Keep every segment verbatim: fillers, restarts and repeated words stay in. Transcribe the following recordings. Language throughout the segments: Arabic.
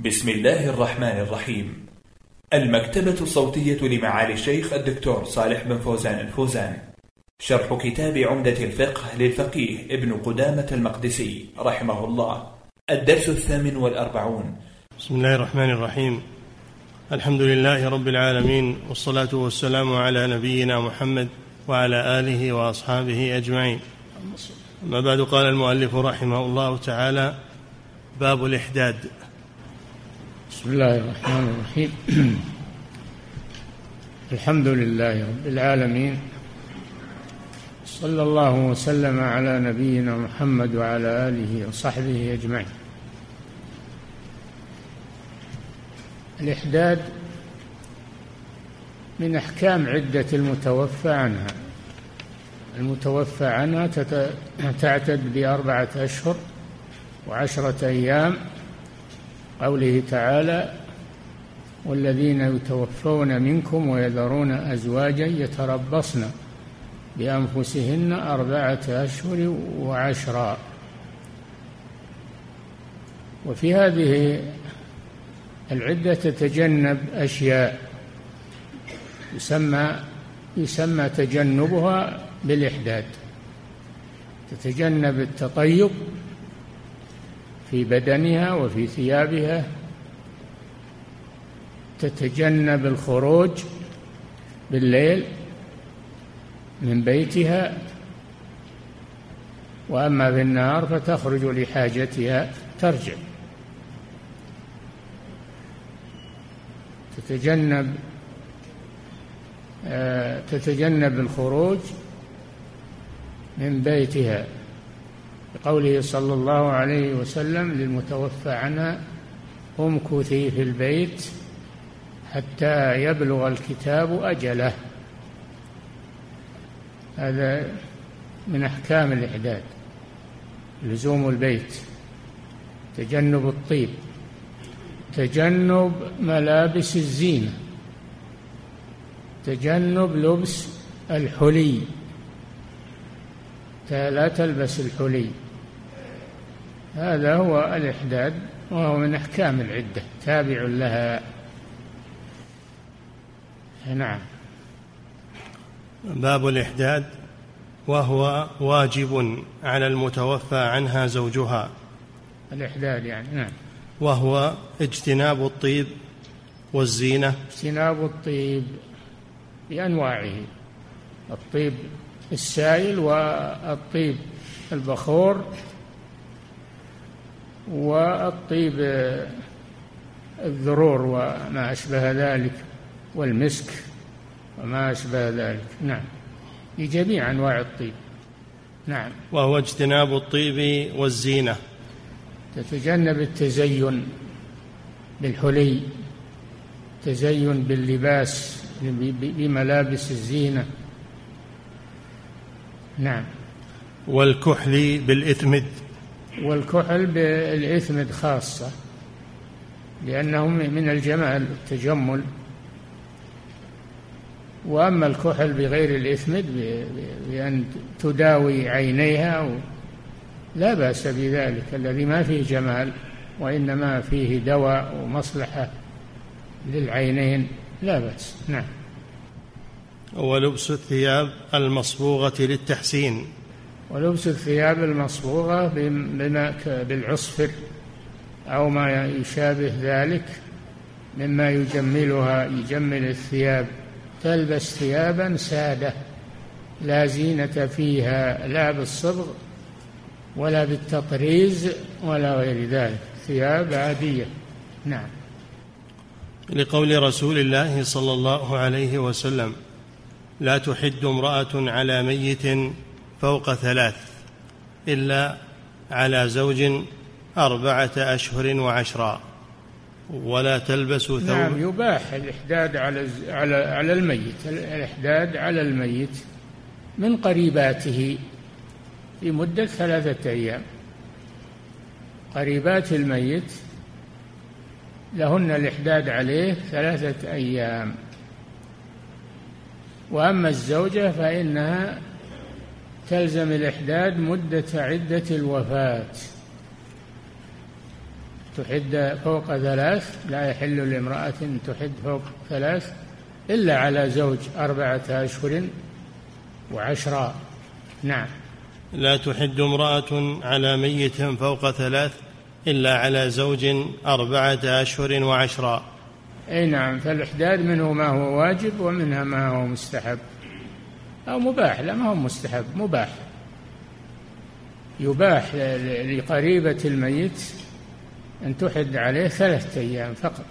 بسم الله الرحمن الرحيم. المكتبة الصوتية لمعالي الشيخ الدكتور صالح بن فوزان الفوزان. شرح كتاب عمدة الفقه للفقيه ابن قدامة المقدسي رحمه الله. الدرس الثامن والأربعون. بسم الله الرحمن الرحيم. الحمد لله رب العالمين، والصلاة والسلام على نبينا محمد وعلى آله وأصحابه أجمعين. أما بعد، قال المؤلف رحمه الله تعالى: باب الإحداد. بسم الله الرحمن الرحيم. الحمد لله رب العالمين، صلى الله وسلم على نبينا محمد وعلى آله وصحبه أجمعين. الإحداد من أحكام عدة المتوفى عنها. المتوفى عنها تعتد بأربعة أشهر وعشرة أيام، قوله تعالى: والذين يتوفون منكم ويذرون أزواجا يتربصن بأنفسهن أربعة أشهر وعشرا. وفي هذه العدة تتجنب أشياء يسمى يسمى تجنبها بالإحداد. تتجنب التطيب في بدنها وفي ثيابها، تتجنب الخروج بالليل من بيتها، وأما بالنهار فتخرج لحاجتها ترجع. تتجنب آه تتجنب الخروج من بيتها، بقوله صلى الله عليه وسلم للمتوفى عنها: امكثي في البيت حتى يبلغ الكتاب أجله. هذا من أحكام الإحداد، لزوم البيت، تجنب الطيب، تجنب ملابس الزينة، تجنب لبس الحلي، لا تلبس الحلي. هذا هو الإحداد، وهو من أحكام العدة، تابع لها. نعم. باب الإحداد، وهو واجب على المتوفى عنها زوجها. الإحداد يعني نعم، وهو اجتناب الطيب والزينة. اجتناب الطيب بأنواعه: الطيب السائل والطيب البخور والطيب الذرور وما أشبه ذلك، والمسك وما أشبه ذلك. نعم، لجميع أنواع الطيب. نعم. وهو اجتناب الطيب والزينة. تتجنب التزين بالحلي، تزين باللباس بملابس الزينة. نعم. والكحل بالإثمد. والكحل بالإثمد خاصة، لأنه من الجمال التجمل. وأما الكحل بغير الإثمد بأن تداوي عينيها لا بأس بذلك، الذي ما فيه جمال وإنما فيه دواء ومصلحة للعينين لا بأس. نعم. ولبس الثياب المصبوغة للتحسين. ولبس الثياب المصبوغة بالعصفر أو ما يشابه ذلك مما يجملها، يجمل الثياب. تلبس ثيابا سادة لا زينة فيها، لا بالصبغ ولا بالتطريز ولا غير ذلك، ثياب عادية. نعم. لقول رسول الله صلى الله عليه وسلم: لا تحد امرأة على ميت فوق ثلاث إلا على زوج أربعة أشهر وعشرا، ولا تلبس ثوب. نعم، يباح الإحداد على على على الميت، الإحداد على الميت من قريباته في مدة ثلاثة أيام. قريبات الميت لهن الإحداد عليه ثلاثة أيام، وأما الزوجة فإنها تلزم الإحداد مدة عدة الوفاة. تحد فوق ثلاث، لا يحل لامرأة تحد فوق ثلاث إلا على زوج أربعة أشهر وعشرا. نعم. لا تحد امرأة على ميت فوق ثلاث إلا على زوج أربعة أشهر وعشرا. أي نعم. فالإحداد منه ما هو واجب ومنها ما هو مستحب أو مباح. لا، ما هو مستحب، مباح. يباح لقريبة الميت أن تحد عليه ثلاثة أيام فقط،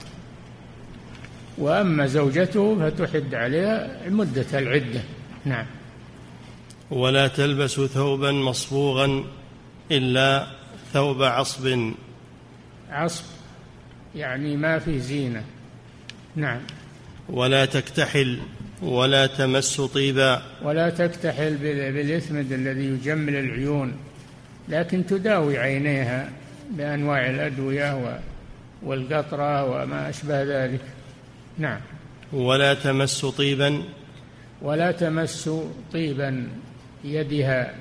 وأما زوجته فتحد عليها مدة العدة. نعم. ولا تلبس ثوبا مصبوغا إلا ثوب عصب. عصب يعني ما في زينة. نعم. ولا تكتحل ولا تمس طيبا. ولا تكتحل بالإثمد الذي يجمل العيون، لكن تداوي عينيها بأنواع الأدوية والقطرة وما أشبه ذلك. نعم. ولا تمس طيبا. ولا تمس طيبا يدها.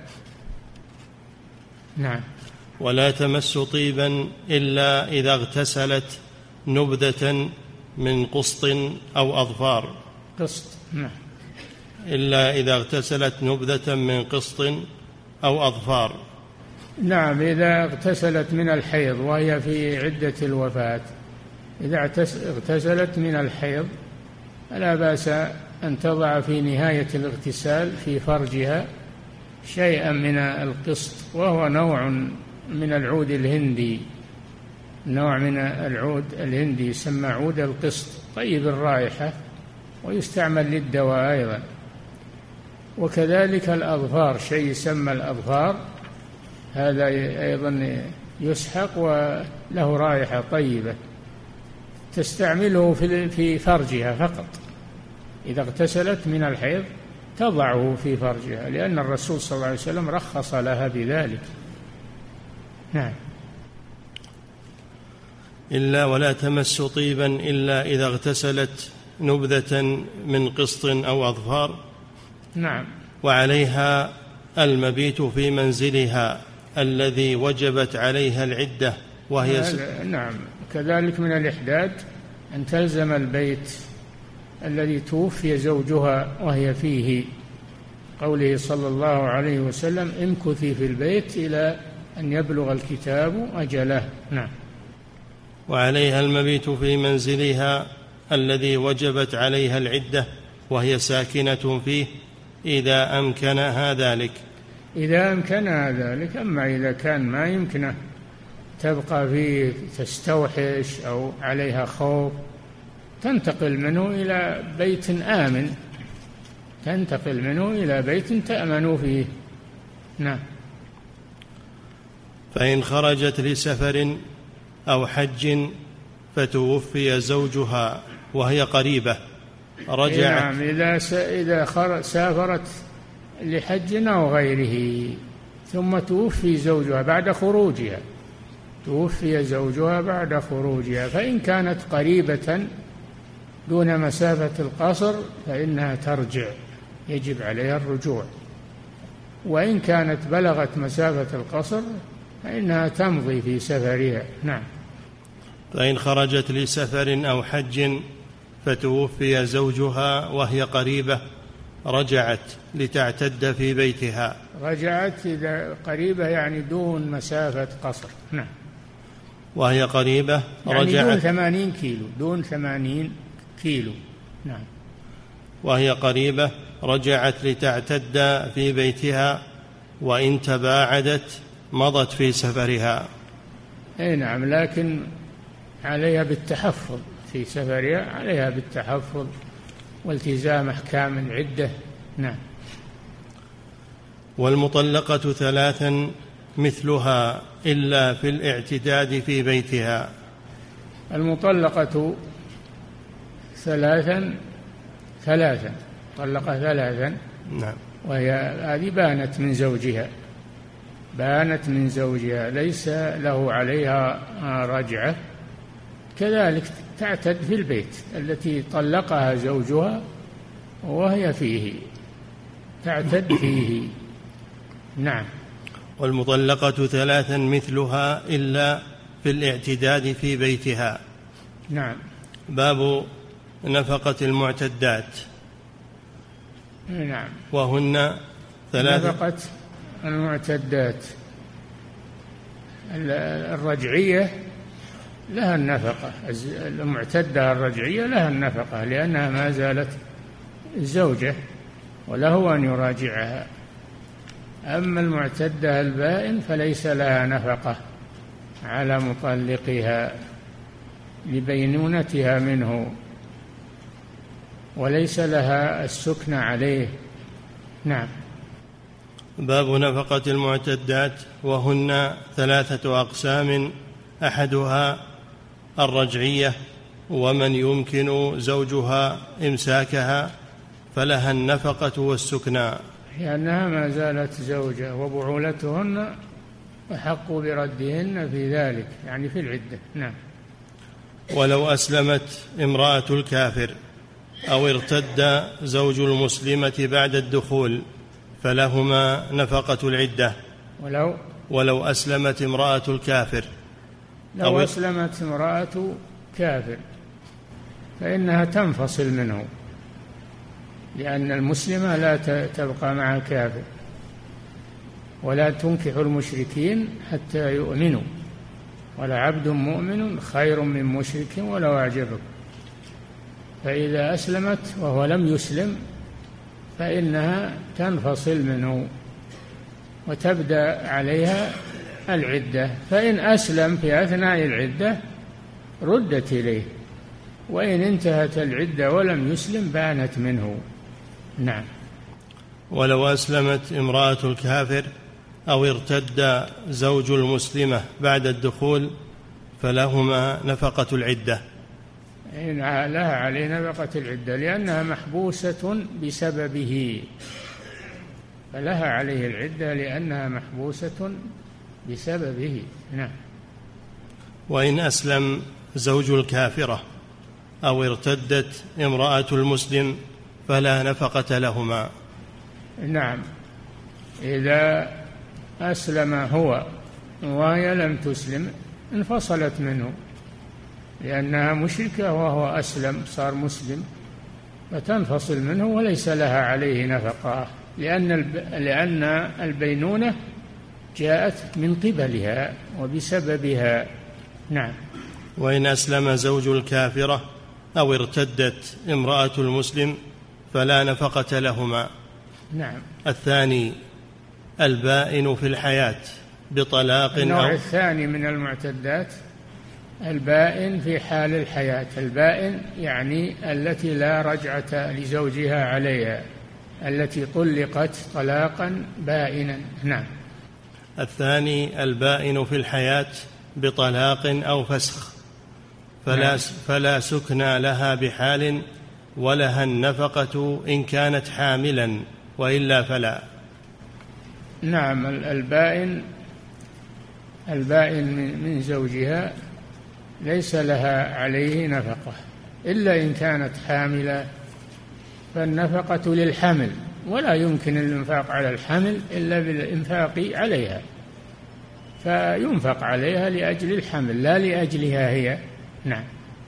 نعم. ولا تمس طيبا إلا إذا اغتسلت نبذة من قسط أو أظفار. قسط. نعم. إلا إذا اغتسلت نبذة من قسط أو أظفار. نعم. إذا اغتسلت من الحيض وهي في عدة الوفاة، إذا اغتسلت من الحيض فلا بأس أن تضع في نهاية الاغتسال في فرجها شيئا من القسط، وهو نوع من العود الهندي، نوع من العود الهندي يسمى عود القسط، طيب الرائحة ويستعمل للدواء أيضا. وكذلك الأظفار، شيء يسمى الأظفار، هذا أيضا يسحق وله رائحة طيبة، تستعمله في فرجها فقط. إذا اغتسلت من الحيض تضعه في فرجها، لأن الرسول صلى الله عليه وسلم رخص لها بذلك. نعم. إلا ولا تمس طيبا إلا إذا اغتسلت نبذة من قسط أو أظفار. نعم. وعليها المبيت في منزلها الذي وجبت عليها العدة وهي س... نعم. كذلك من الإحداد أن تلزم البيت الذي توفي زوجها وهي فيه، قوله صلى الله عليه وسلم: امكثي في البيت إلى أن يبلغ الكتاب أجله. نعم. وعليها المبيت في منزلها الذي وجبت عليها العدة وهي ساكنة فيه إذا أمكنها ذلك. إذا أمكنها ذلك. أما إذا كان ما يمكنه تبقى فيه تستوحش أو عليها خوف، تنتقل منه إلى بيت آمن، تنتقل منه إلى بيت تأمن فيه. نعم. فإن خرجت لسفر أو حج فتوفي زوجها وهي قريبة رجعت. نعم. إذا إذا سافرت لحج أو غيره ثم توفي زوجها بعد خروجها، توفي زوجها بعد خروجها، فإن كانت قريبة دون مسافة القصر فإنها ترجع، يجب عليها الرجوع. وإن كانت بلغت مسافة القصر فإنها تمضي في سفرها. نعم. فإن خرجت لسفر أو حج فتوفي زوجها وهي قريبة رجعت لتعتد في بيتها. رجعت إذا قريبة يعني دون مسافة قصر. نعم. وهي قريبة يعني رجعت دون ثمانين كيلو، دون ثمانين كيلو. نعم. وهي قريبة رجعت لتعتد في بيتها، وإن تباعدت مضت في سفرها. أي نعم. لكن عليها بالتحفظ في سفرها، عليها بالتحفظ والتزام أحكام العدة. نعم. والمطلقة ثلاثا مثلها إلا في الاعتداد في بيتها. المطلقة ثلاثا ثلاثا طلق ثلاثا. نعم. وهي هذه بانت من زوجها، بانت من زوجها ليس له عليها رجعة، كذلك تعتد في البيت التي طلقها زوجها وهي فيه، تعتد فيه. نعم. والمطلقة ثلاثا مثلها إلا في الاعتداد في بيتها. نعم. باب نفقة المعتدات. نعم. وهن ثلاث. نفقة المعتدات الرجعية لها النفقة، المعتدة الرجعية لها النفقة لأنها ما زالت زوجة وله أن يراجعها. أما المعتدة البائن فليس لها نفقة على مطلقها لبينونتها منه، وليس لها السكن عليه. نعم. باب نفقة المعتدات. وهن ثلاثة أقسام: أحدها الرجعية، ومن يمكن زوجها إمساكها فلها النفقة والسكنى، لأنها ما زالت زوجة، وبعولتهن أحق بردهن في ذلك، يعني في العدة. نعم. ولو أسلمت امرأة الكافر أو ارتد زوج المسلمة بعد الدخول فلهما نفقة العدة. ولو ولو أسلمت امرأة الكافر لو أسلمت امرأة كافر فإنها تنفصل منه، لأن المسلمة لا تبقى مع الكافر، ولا تنكح المشركين حتى يؤمنوا، ولعبد مؤمن خير من مشرك ولو أعجبكم. فإذا أسلمت وهو لم يسلم فإنها تنفصل منه وتبدأ عليها العدة، فإن أسلم في أثناء العدة ردت إليه، وإن انتهت العدة ولم يسلم بانت منه. نعم. ولو أسلمت امرأة الكافر أو ارتد زوج المسلمة بعد الدخول فلهما نفقة العدة. لها عليه نفقة العدة لأنها محبوسة بسببه، فلها عليه العدة لأنها محبوسة بسببه. نعم. وإن أسلم زوج الكافرة أو ارتدت امرأة المسلم فلا نفقة لهما. نعم. إذا أسلم هو وهي لم تسلم انفصلت منه، لأنها مشركة وهو أسلم صار مسلم، فتنفصل منه وليس لها عليه نفقة، لأن لأن البينونة جاءت من قبلها وبسببها. نعم. وإن أسلم زوج الكافرة أو ارتدت امرأة المسلم فلا نفقة لهما. نعم. الثاني البائن في الحياة بطلاق. النوع أو الثاني من المعتدات البائن في حال الحياة. البائن يعني التي لا رجعة لزوجها عليها، التي طلقت طلاقا بائنا. نعم. الثاني البائن في الحياة بطلاق أو فسخ فلا, نعم. فلا سكنى لها بحال، ولها النفقة إن كانت حاملا، وإلا فلا. نعم. البائن البائن من زوجها ليس لها عليه نفقة إلا إن كانت حاملة، فالنفقة للحمل، ولا يمكن الإنفاق على الحمل إلا بالإنفاق عليها، فينفق عليها لأجل الحمل لا لأجلها هي. نعم.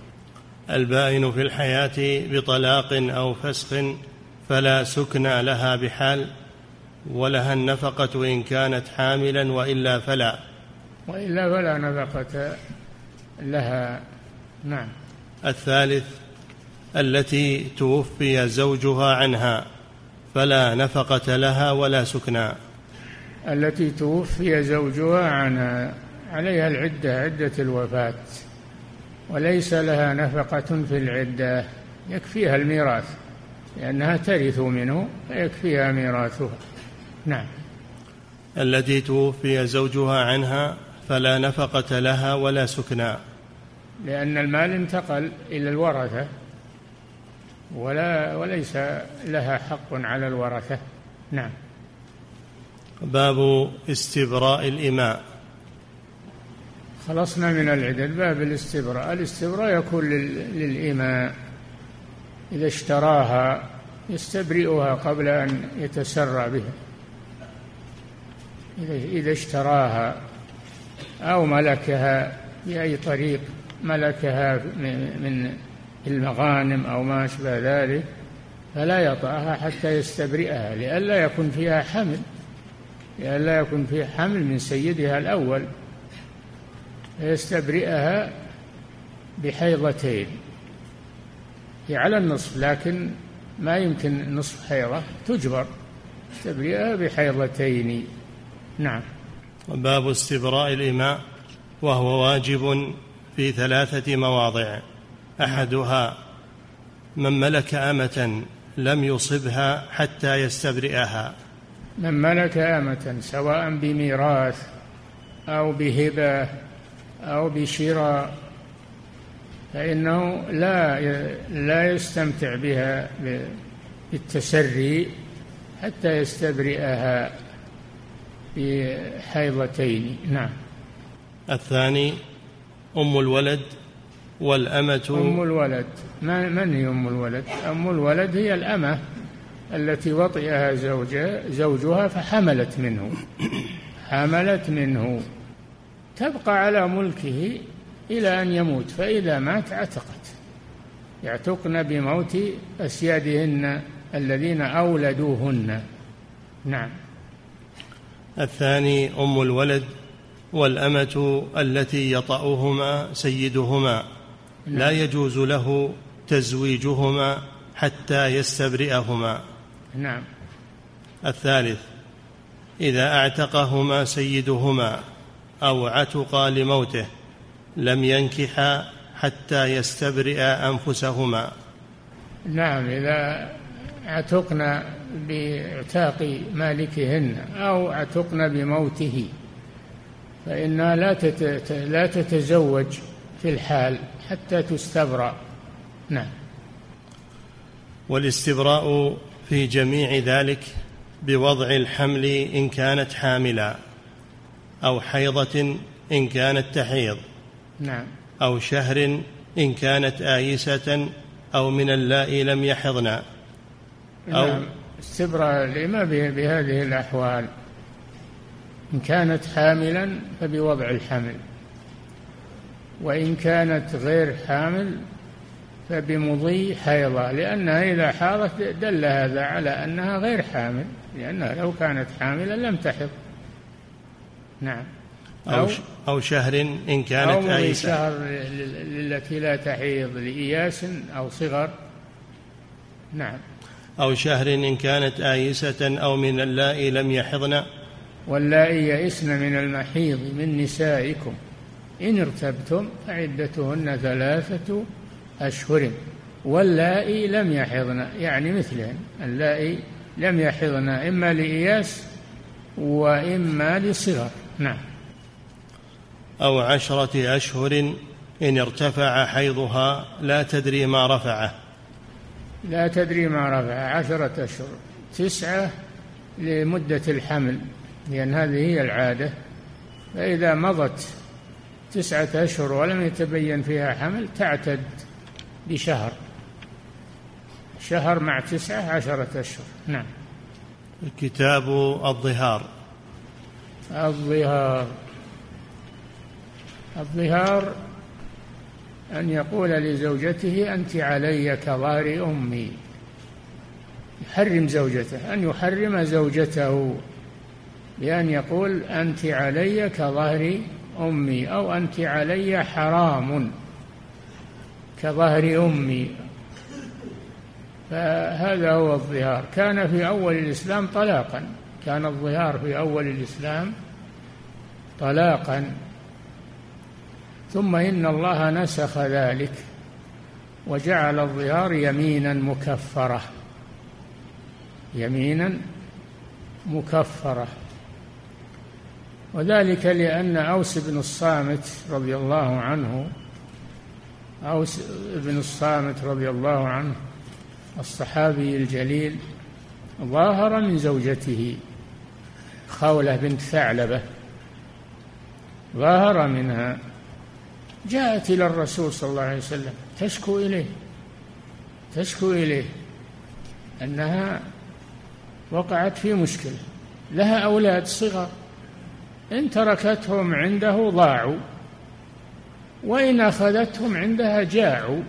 البائن في الحياة بطلاق أو فسخ فلا سكنى لها بحال، ولها النفقة إن كانت حاملا، وإلا فلا. وإلا فلا نفقة لها. نعم. الثالث التي توفي زوجها عنها فلا نفقة لها ولا سكنى. التي توفي زوجها عنها عليها العدة، عدة الوفاة، وليس لها نفقة في العدة، يكفيها الميراث لأنها ترث منه فيكفيها ميراثها. نعم. التي توفي زوجها عنها فلا نفقة لها ولا سكنى، لأن المال انتقل إلى الورثة ولا وليس لها حق على الورثة. نعم. باب استبراء الإماء. خلصنا من العدد. باب الاستبراء. الاستبراء يكون للإماء إذا اشتراها يستبرئها قبل أن يتسرى بها، إذا اشتراها أو ملكها بأي طريق ملكها من المغانم أو ما أشبه ذلك، فلا يطأها حتى يستبرئها، لئلا يكون فيها حمل لئلا يكون فيها حمل من سيدها الأول، فيستبرئها بحيضتين. هي على النصف لكن ما يمكن نصف حيضة، تجبر تستبرئها بحيضتين. نعم. باب استبراء الإماء، وهو واجب في ثلاثة مواضع. أحدها من ملك أمة لم يصبها حتى يستبرئها. من ملك أمة سواء بميراث أو بهبة أو بشراء فإنه لا لا يستمتع بها بالتسري حتى يستبرئها بحيضتين. نعم. الثاني أم الولد والأمة. أم الولد من هي أم الولد؟ أم الولد هي الأمة التي وطئها زوجها, زوجها فحملت منه حملت منه تبقى على ملكه إلى أن يموت، فإذا مات عتقت، يعتقن بموت أسيادهن الذين أولدوهن. نعم. الثاني أم الولد والأمة التي يطأهما سيدهما، لا يجوز له تزويجهما حتى يستبرئهما. نعم. الثالث إذا اعتقهما سيدهما أو عتقا لموته لم ينكحا حتى يستبرئا أنفسهما. نعم. إذا اعتقنا باعتاق مالكهن أو اعتقنا بموته فإنها لا تتزوج في الحال حتى تستبرأ. نعم. والاستبراء في جميع ذلك بوضع الحمل إن كانت حاملا، أو حيضة إن كانت تحيض. نعم. أو شهر إن كانت آيسة، أو من اللائي لم يحضن. أو نعم. استبراء الإماء بهذه الأحوال: إن كانت حاملا فبوضع الحمل، وإن كانت غير حامل فبمضي حيضة، لأنها إذا حاضت دل هذا على أنها غير حامل، لأنها لو كانت حاملا لم تحض. نعم. أو, أو شهر إن كانت آيسة، آيسة، أو شهر التي لا تحيض لإياس أو صغر. نعم. أو شهر إن كانت آيسة، أو من اللائي لم يحضن. واللائي يئسن من المحيض من نسائكم إن ارتبتم فعدتهن ثلاثة أشهر واللائي لم يحضن، يعني مثلهن، اللائي لم يحضن إما لإياس وإما لصغر. نعم. أو عشرة أشهر إن ارتفع حيضها لا تدري ما رفعه. لا تدري ما رفعه عشرة أشهر، تسعة لمدة الحمل، لأن هذه هي العادة، فإذا مضت تسعة أشهر ولم يتبين فيها حمل تعتد بشهر، شهر مع تسعة عشرة أشهر. نعم. كتاب الظهار. الظهار الظهار أن يقول لزوجته: أنت علي كظهر أمي، يحرم زوجته، أن يحرم زوجته بأن يقول: أنت علي كظهر أمي، أو أنت علي حرام كظهر أمي. فهذا هو الظهار. كان في أول الإسلام طلاقا، كان الظهار في أول الإسلام طلاقا، ثم إن الله نسخ ذلك وجعل الظهار يمينا مكفرة، يمينا مكفرة، وذلك لأن أوس بن الصامت رضي الله عنه أوس بن الصامت رضي الله عنه الصحابي الجليل ظاهر من زوجته خولة بنت ثعلبة، ظاهر منها، جاءت إلى الرسول صلى الله عليه وسلم تشكو إليه تشكو إليه أنها وقعت في مشكلة، لها أولاد صغار إن تركتهم عنده ضاعوا، وإن أخذتهم عندها جاعوا.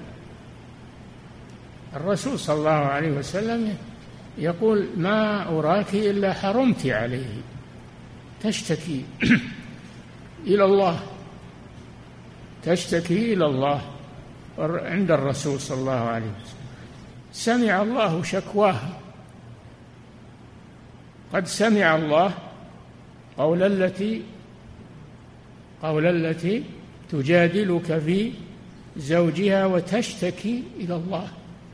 الرسول صلى الله عليه وسلم يقول ما أراك إلا حرمت عليه، تشتكي إلى الله، تشتكي إلى الله عند الرسول صلى الله عليه وسلم. سمع الله شكواها، قد سمع الله قول التي قول التي تجادلك في زوجها وتشتكي إلى الله.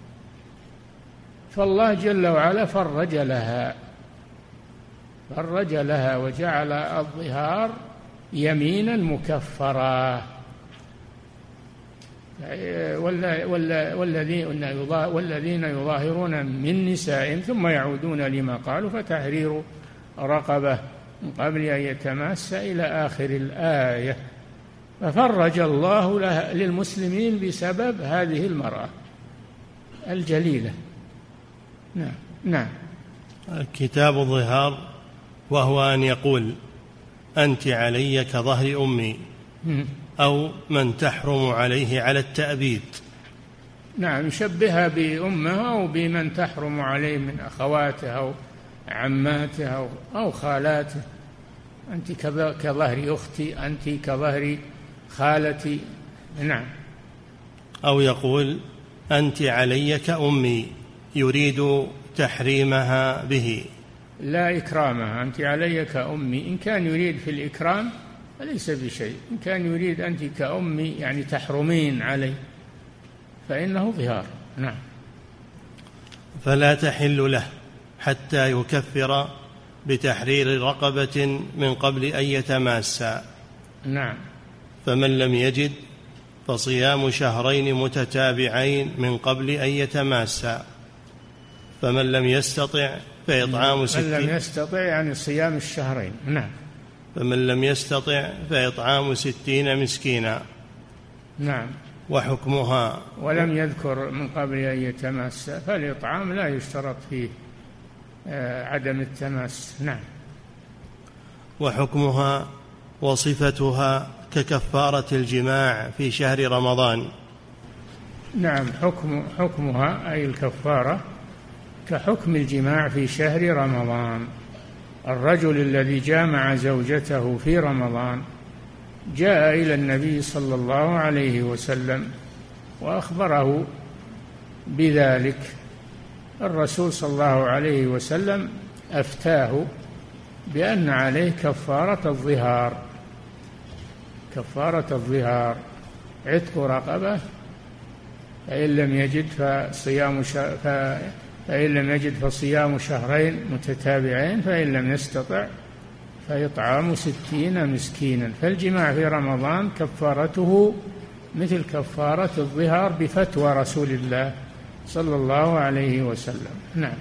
فالله جل وعلا فرج لها فرج لها وجعل الظهار يمينا مكفرا. والذين يظاهرون من نسائهم ثم يعودون لما قالوا فتحرير رقبة من قبل أن يتماس إلى آخر الآية. ففرج الله للمسلمين بسبب هذه المرأة الجليلة. نعم نعم. كتاب الظهار وهو أن يقول أنت علي كظهر أمي، أو من تحرم عليه على التأبيد. نعم، يشبهها بأمها وبمن تحرم عليه من أخواتها أو عماتها أو خالاتها. أنت كظهر أختي، أنت كظهر خالتي. نعم. أو يقول أنت علي كأمي، يريد تحريمها به، لا إكرامها. أنت علي كأمي، إن كان يريد في الإكرام فليس بشيء، إن كان يريد أنت كأمي يعني تحرمين علي فإنه ظهار. نعم. فلا تحل له حتى يكفر بتحرير رقبة من قبل أن يتماسا. نعم. فمن لم يجد فصيام شهرين متتابعين من قبل أن يتماسا. فمن لم يستطع فإطعام ستين. من لم يستطع يعني صيام الشهرين. نعم. فمن لم يستطع فإطعام ستين مسكينا. نعم. وحكمها، ولم يذكر من قبل أن يتماس، فالإطعام لا يشترط فيه عدم التماس. نعم. وحكمها وصفتها ككفارة الجماع في شهر رمضان. نعم. حكم حكمها أي الكفارة كحكم الجماع في شهر رمضان. الرجل الذي جامع زوجته في رمضان جاء إلى النبي صلى الله عليه وسلم وأخبره بذلك. الرسول صلى الله عليه وسلم أفتاه بأن عليه كفارة الظهار، كفارة الظهار عتق رقبة، فإن لم يجد فصيام شهر فإن لم يجد فصيام شهرين متتابعين، فإن لم يستطع فإطعام ستين مسكينا. فالجماع في رمضان كفارته مثل كفارة الظهار بفتوى رسول الله صلى الله عليه وسلم. نعم.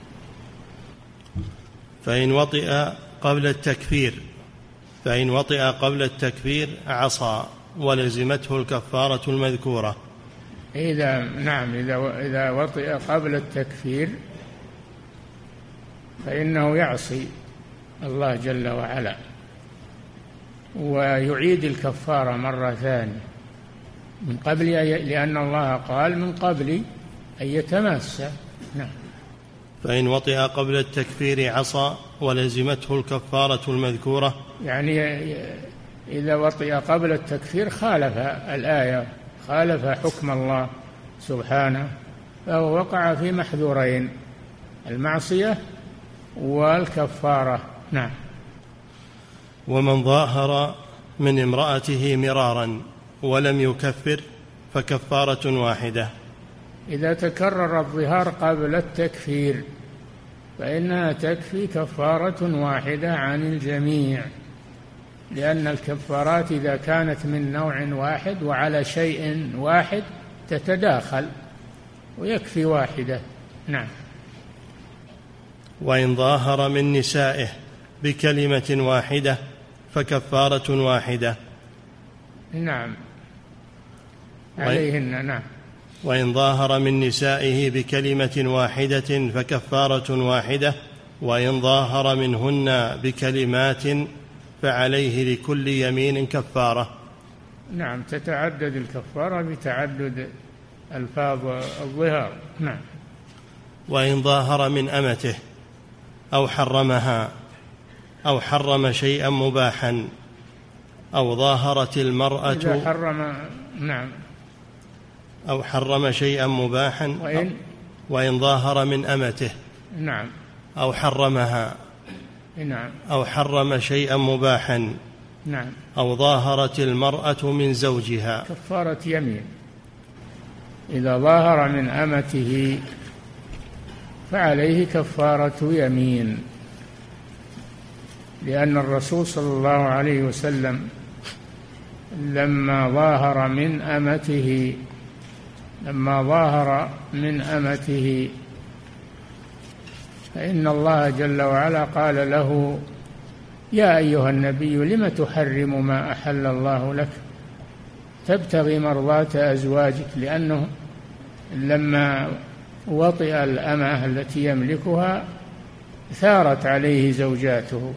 فإن وطئ قبل التكفير فإن وطئ قبل التكفير عصى ولزمته الكفارة المذكورة. إذا نعم إذا إذا وطئ قبل التكفير فإنه يعصي الله جل وعلا ويعيد الكفارة مرة ثانية من قبل، لأن الله قال من قبل أن يتماسا. نعم. فإن وطئ قبل التكفير عصى ولزمته الكفارة المذكورة، يعني إذا وطئ قبل التكفير خالف الآية، خالف حكم الله سبحانه، فهو وقع في محذورين: المعصية والكفارة. نعم. ومن ظاهر من امرأته مرارا ولم يكفر فكفارة واحدة. إذا تكرر الظهار قبل التكفير فإنها تكفي كفارة واحدة عن الجميع، لأن الكفارات إذا كانت من نوع واحد وعلى شيء واحد تتداخل، ويكفي واحدة. نعم. وإن ظاهر من نسائه بكلمة واحدة فكفارة واحدة. نعم. عليهن. نعم. وإن ظاهر من نسائه بكلمة واحدة فكفارة واحدة، وإن ظاهر منهن بكلمات فعليه لكل يمين كفارة. نعم تتعدد الكفارة بتعدد ألفاظ الظهار. نعم. وإن ظاهر من أمته أو حرمها أو حرم شيئا مباحا أو ظاهرت المرأة إذا حرم نعم أو حرم شيئا مباحا وإن, وإن ظاهر من أمته نعم أو حرمها نعم أو حرم شيئا مباحا نعم أو ظاهرت المرأة من زوجها كفارة يمين. إذا ظاهر من أمته فعليه كفارة يمين، لأن الرسول صلى الله عليه وسلم لما ظاهر من أمته لما ظاهر من أمته فإن الله جل وعلا قال له: يا أيها النبي لم تحرم ما أحل الله لك تبتغي مرضات أزواجك، لأنه لما وطئ الأمة التي يملكها ثارت عليه زوجاته.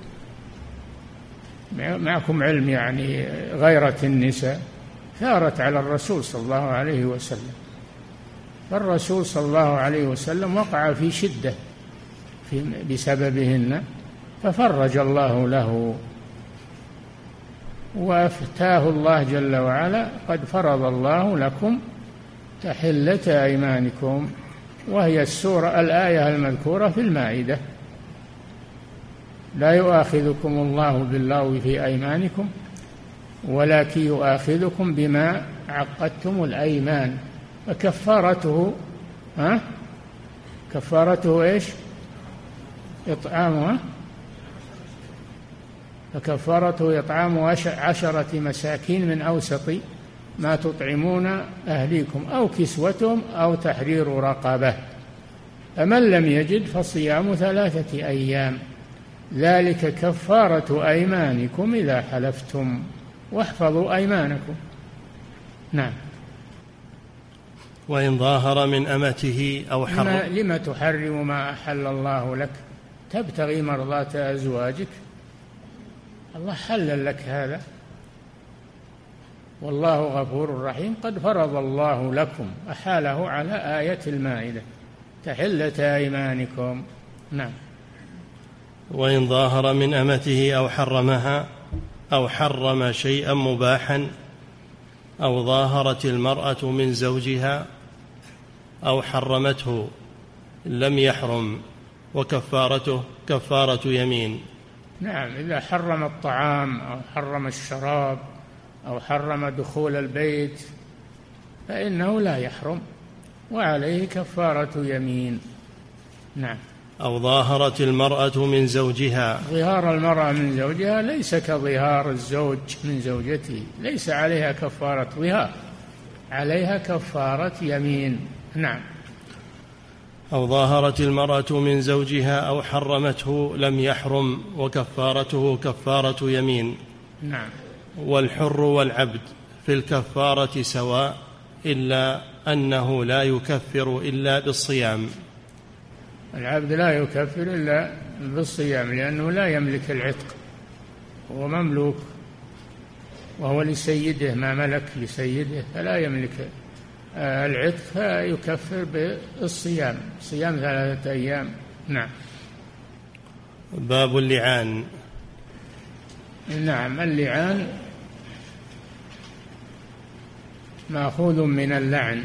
معكم علم يعني غيرة النساء ثارت على الرسول صلى الله عليه وسلم، فالرسول صلى الله عليه وسلم وقع في شدة في بسببهن، ففرج الله له وأفتاه الله جل وعلا: قد فرض الله لكم تحلة أيمانكم، وهي السورة الآية المذكورة في المائدة: لا يؤاخذكم الله باللغو في أيمانكم ولكن يؤاخذكم بما عقدتم الأيمان. فكفارته ها كفارته إيش؟ إطعامها فكفارته إطعام عشرة مساكين من أوسط ما تطعمون أهليكم أو كسوتهم أو تحرير رقبة، فمن لم يجد فصيام ثلاثة أيام، ذلك كفارة أيمانكم إذا حلفتم واحفظوا أيمانكم. نعم. وإن ظاهر من أمته أو حرم لما تحرم ما أحل الله لك تبتغي مرضات أزواجك، الله حلل لك هذا، والله غفور رحيم. قد فرض الله لكم، أحاله على آية المائدة: تحلة أيمانكم. نعم. وإن ظاهر من أمته أو حرمها أو حرم شيئا مباحا أو ظاهرت المرأة من زوجها أو حرمته لم يحرم، وكفارته كفارة يمين. نعم. إذا حرم الطعام أو حرم الشراب أو حرم دخول البيت فإنه لا يحرم، وعليه كفارة يمين. نعم. أو ظاهرت المرأة من زوجها، ظهار المرأة من زوجها ليس كظهار الزوج من زوجته، ليس عليها كفارة ظهار، عليها كفارة يمين. نعم. أو ظاهرت المرأة من زوجها أو حرمته لم يحرم، وكفارته كفارة يمين. نعم. والحر والعبد في الكفارة سواء، إلا أنه لا يكفر إلا بالصيام. العبد لا يكفر إلا بالصيام، لأنه لا يملك العتق، هو مملوك وهو لسيده، ما ملك لسيده فلا يملك العتق، فيكفر بالصيام، صيام ثلاثة أيام. نعم. باب اللعان. نعم. اللعان مأخوذ من اللعن،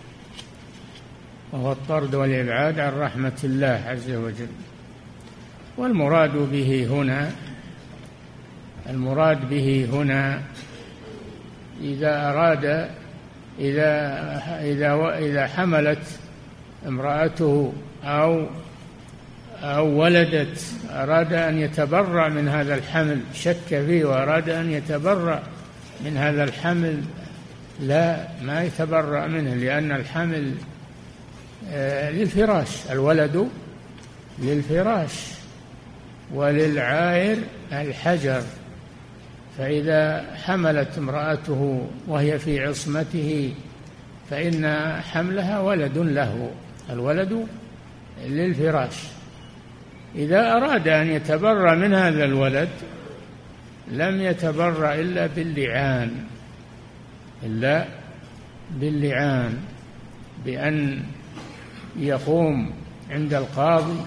وهو الطرد والإبعاد عن رحمة الله عز وجل. والمراد به هنا المراد به هنا إذا أراد إذا إذا إذا حملت امرأته أو أو ولدت، أراد أن يتبرأ من هذا الحمل، شك فيه وأراد أن يتبرأ من هذا الحمل، لا، ما يتبرأ منه، لأن الحمل للفراش، الولد للفراش، وللعائر الحجر. فإذا حملت امرأته وهي في عصمته فإن حملها ولد له، الولد للفراش. إذا أراد أن يتبرأ من هذا الولد لم يتبرأ إلا باللعان، إلا باللعان، بأن يقوم عند القاضي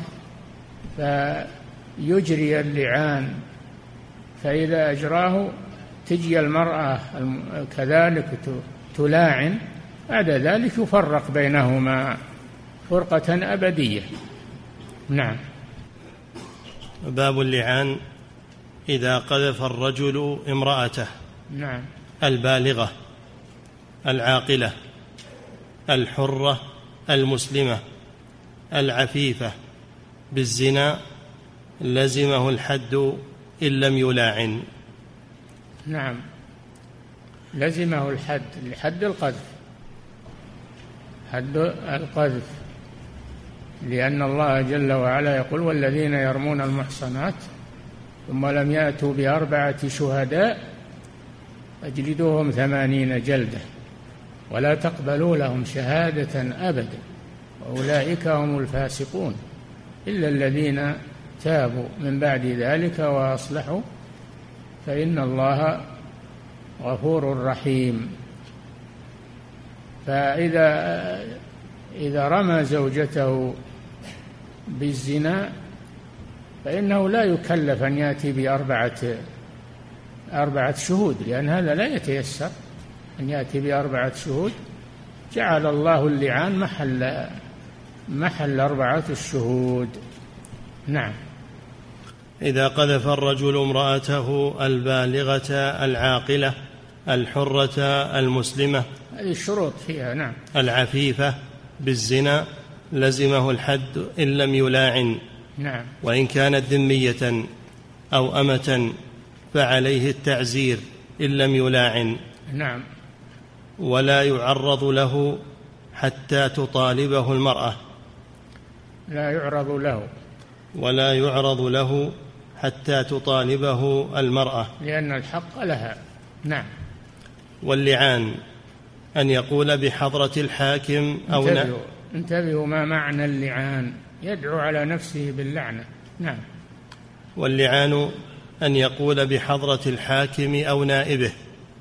فيجري اللعان، فإذا أجراه تجي المرأة كذلك تلاعن، بعد ذلك يفرق بينهما فرقة أبدية. نعم. باب اللعان إذا قذف الرجل امرأته. نعم. البالغة العاقلة الحرة المسلمة العفيفة بالزنا لزمه الحد إن لم يلاعن. نعم، لزمه الحد، لحد القذف، حد القذف، لأن الله جل وعلا يقول: والذين يرمون المحصنات ثم لم يأتوا بأربعة شهداء فاجلدوهم ثمانين جلدة ولا تقبلوا لهم شهادة أبدا وأولئك هم الفاسقون إلا الذين تابوا من بعد ذلك وأصلحوا فإن الله غفور رحيم. فإذا إذا رمى زوجته بالزنا فإنه لا يكلف أن يأتي بأربعة أربعة شهود، لأن هذا لا يتيسر أن يأتي بأربعة شهود. جعل الله اللعان محل محل أربعة الشهود. نعم. إذا قذف الرجل امرأته البالغة العاقلة الحرة المسلمة، هذه الشروط فيها. نعم. العفيفة بالزنا لزمه الحد إن لم يلاعن. نعم. وإن كانت ذمية أو أمة فعليه التعزير إن لم يلاعن. نعم. ولا يعرض له حتى تطالبه المرأة. لا يعرض له ولا يعرض له حتى تطالبه المرأة، لأن الحق لها. نعم. واللعان أن يقول بحضرة الحاكم أو انتبهوا, انتبهوا ما معنى اللعان، يدعو على نفسه باللعنة. نعم. واللعان أن يقول بحضرة الحاكم أو نائبه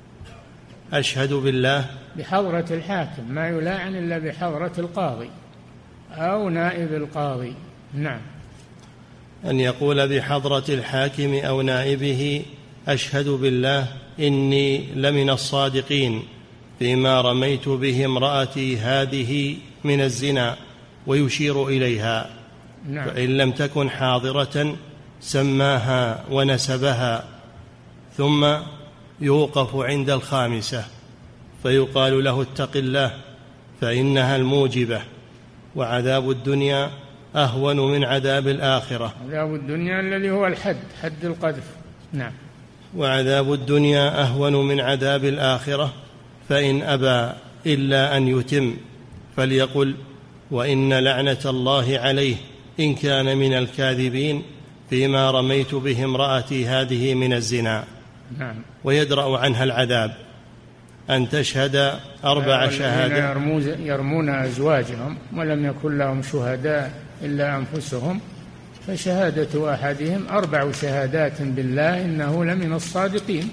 أشهد بالله. بحضرة الحاكم، ما يلاعن إلا بحضرة القاضي أو نائب القاضي. نعم. أن يقول بحضرة الحاكم أو نائبه أشهد بالله إني لمن الصادقين فيما رميت به امرأتي هذه من الزنا، ويشير إليها. نعم. فإن لم تكن حاضرة سماها ونسبها، ثم يوقف عند الخامسة فيقال له اتق الله فإنها الموجبة، وعذاب الدنيا أهون من عذاب الآخرة. عذاب الدنيا الذي هو الحد، حد القذف. نعم. وعذاب الدنيا أهون من عذاب الآخرة، فإن أبى إلا أن يتم فليقل وإن لعنة الله عليه إن كان من الكاذبين فيما رميت به امرأتي هذه من الزنا. نعم. ويدرأ عنها العذاب أن تشهد أربع شهادات. يرمون أزواجهم ولم يكن لهم شهداء إلا أنفسهم فشهادة أحدهم أربع شهادات بالله إنه لمن الصادقين،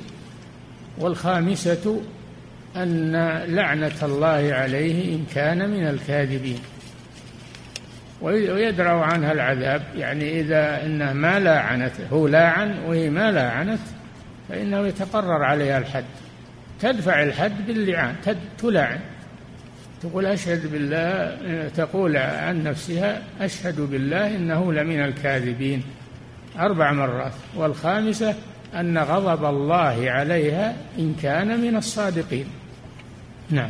والخامسة أن لعنة الله عليه إن كان من الكاذبين. ويدرأ عنها العذاب، يعني إذا إنه ما لاعنت، هو لاعن وهي ما لاعنت، فإنه يتقرر عليها الحد، تدفع الحد باللعان، تلاعن، تقول أشهد بالله، تقول عن نفسها أشهد بالله إنه لمن الكاذبين أربع مرات، والخامسة أن غضب الله عليها إن كان من الصادقين. نعم.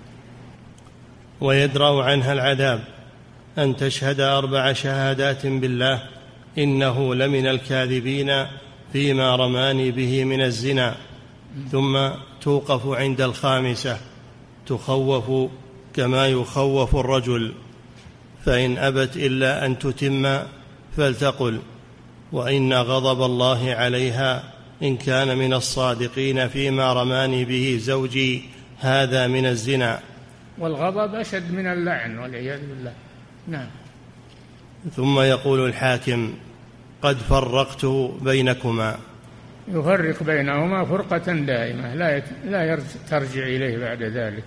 ويدرأ عنها العذاب أن تشهد أربع شهادات بالله إنه لمن الكاذبين فيما رماني به من الزنا، ثم توقف عند الخامسة تخوف كما يخوف الرجل، فإن أبت إلا أن تتم فلتقل وإن غضب الله عليها إن كان من الصادقين فيما رماني به زوجي هذا من الزنا. والغضب أشد من اللعن والعياذ بالله. نعم. ثم يقول الحاكم قد فرقت بينكما. يفرق بينهما فرقة دائمة لا لا ترجع إليه بعد ذلك،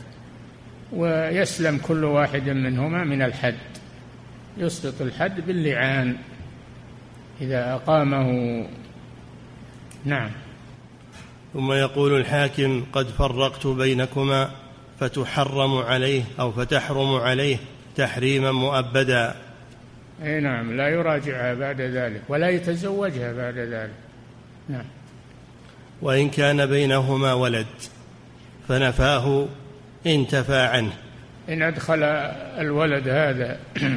ويسلم كل واحد منهما من الحد، يسقط الحد باللعان إذا أقامه. نعم. ثم يقول الحاكم: قد فرقت بينكما فتحرم عليه أو فتحرم عليه تحريما مؤبدا. أي نعم، لا يراجعها بعد ذلك ولا يتزوجها بعد ذلك. نعم. وإن كان بينهما ولد فنفاه انتفى عنه. إن أدخل الولد هذا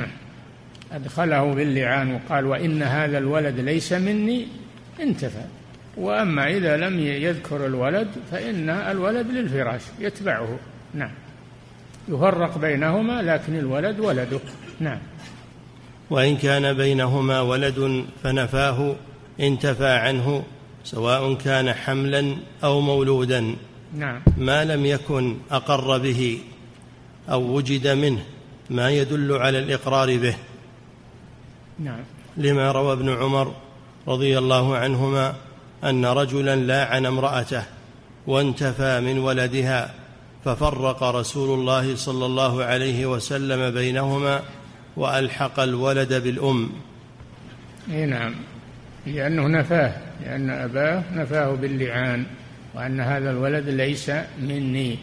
أدخله باللعان وقال وإن هذا الولد ليس مني انتفى. وأما إذا لم يذكر الولد فإن الولد للفراش يتبعه. نعم. يفرق بينهما لكن الولد ولده. نعم. وإن كان بينهما ولد فنفاه انتفى عنه سواء كان حملا أو مولودا. نعم. ما لم يكن أقر به أو وجد منه ما يدل على الإقرار به. نعم. لما روى ابن عمر رضي الله عنهما أن رجلا لاعن امرأته وانتفى من ولدها ففرق رسول الله صلى الله عليه وسلم بينهما وألحق الولد بالأم. اي نعم، لأنه نفاه، لأن أباه نفاه باللعان وأن هذا الولد ليس مني،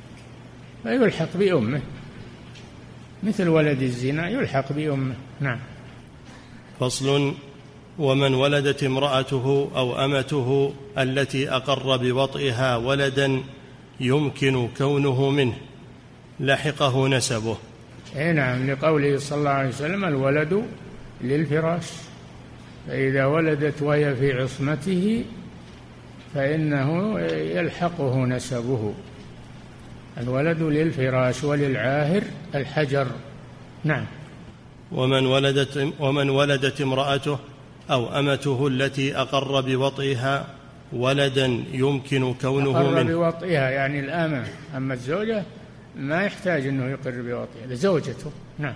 فيلحق بأمه مثل ولد الزنا يلحق بأمه. نعم. فصل: ومن ولدت امرأته أو أمته التي أقر بوطئها ولدا يمكن كونه منه لحقه نسبه. اي نعم، لقوله صلى الله عليه وسلم: الولد للفراش، فإذا ولدت وهي في عصمته فإنه يلحقه نسبه. الولد للفراش وللعاهر الحجر. نعم. ومن ولدت ومن ولدت امرأته أو أمته التي أقر بوطئها ولدا يمكن كونه أقر منه. بوطئها يعني الأمة، أما الزوجة ما يحتاج أنه يقر بوطئها لزوجته. نعم.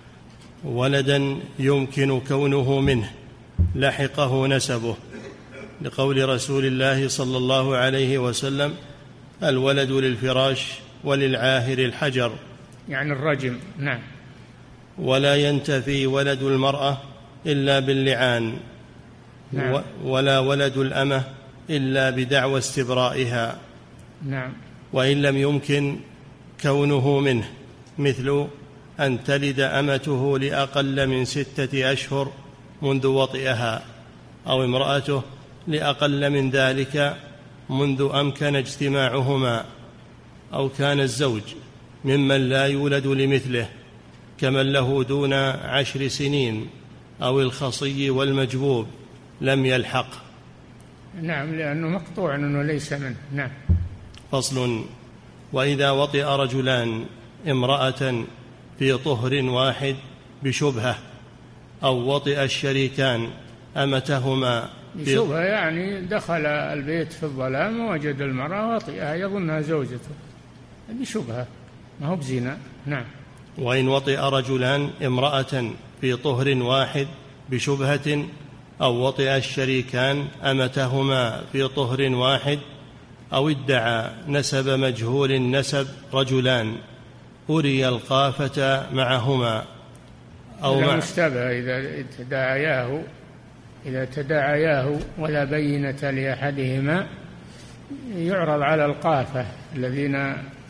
ولدا يمكن كونه منه لحقه نسبه، لقول رسول الله صلى الله عليه وسلم: الولد للفراش وللعاهر الحجر، يعني الرجم. نعم. ولا ينتفي ولد المرأة إلا باللعان. نعم. ولا ولد الأمة إلا بدعوى استبرائها. نعم. وإن لم يمكن كونه منه، مثل أن تلد أمته لأقل من ستة أشهر منذ وطئها، أو امرأته لأقل من ذلك منذ أمكن اجتماعهما، أو كان الزوج ممن لا يولد لمثله كمن له دون عشر سنين، أو الخصي والمجبوب لم يلحق. نعم، لأنه مقطوع أنه ليس منه. نعم. فصل: وإذا وطئ رجلان امرأة في طهر واحد بشبهة، أو وطئ الشريكان أمتهما بشبهة يعني دخل البيت في الظلام ووجد المرأة وطئها يظنها زوجته، بشبهة ما هو بزنا. نعم. وإن وطئ رجلان امرأة في طهر واحد بشبهة، أو وطئ الشريكان أمتهما في طهر واحد، أو ادعى نسب مجهول النسب رجلان أري القافة معهما، أو مع مشتبه إذا تداعياه إذا تداعياه ولا بينة لأحدهما يعرض على القافة الذين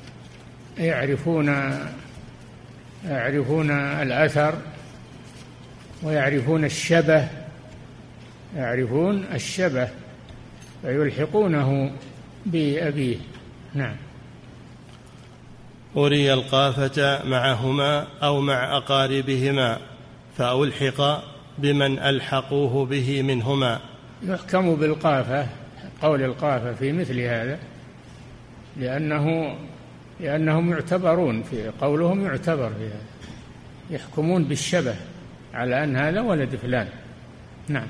يعرفون يعرفون الأثر ويعرفون الشبه يعرفون الشبه فيلحقونه بأبيه. نعم. أري القافة معهما أو مع أقاربهما فألحق بمن ألحقوه به منهما. يحكم بالقافة، قول القافة في مثل هذا، لأنه لأنهم يعتبرون في قولهم يعتبر في هذا، يحكمون بالشبه على أن هذا ولد فلان. نعم.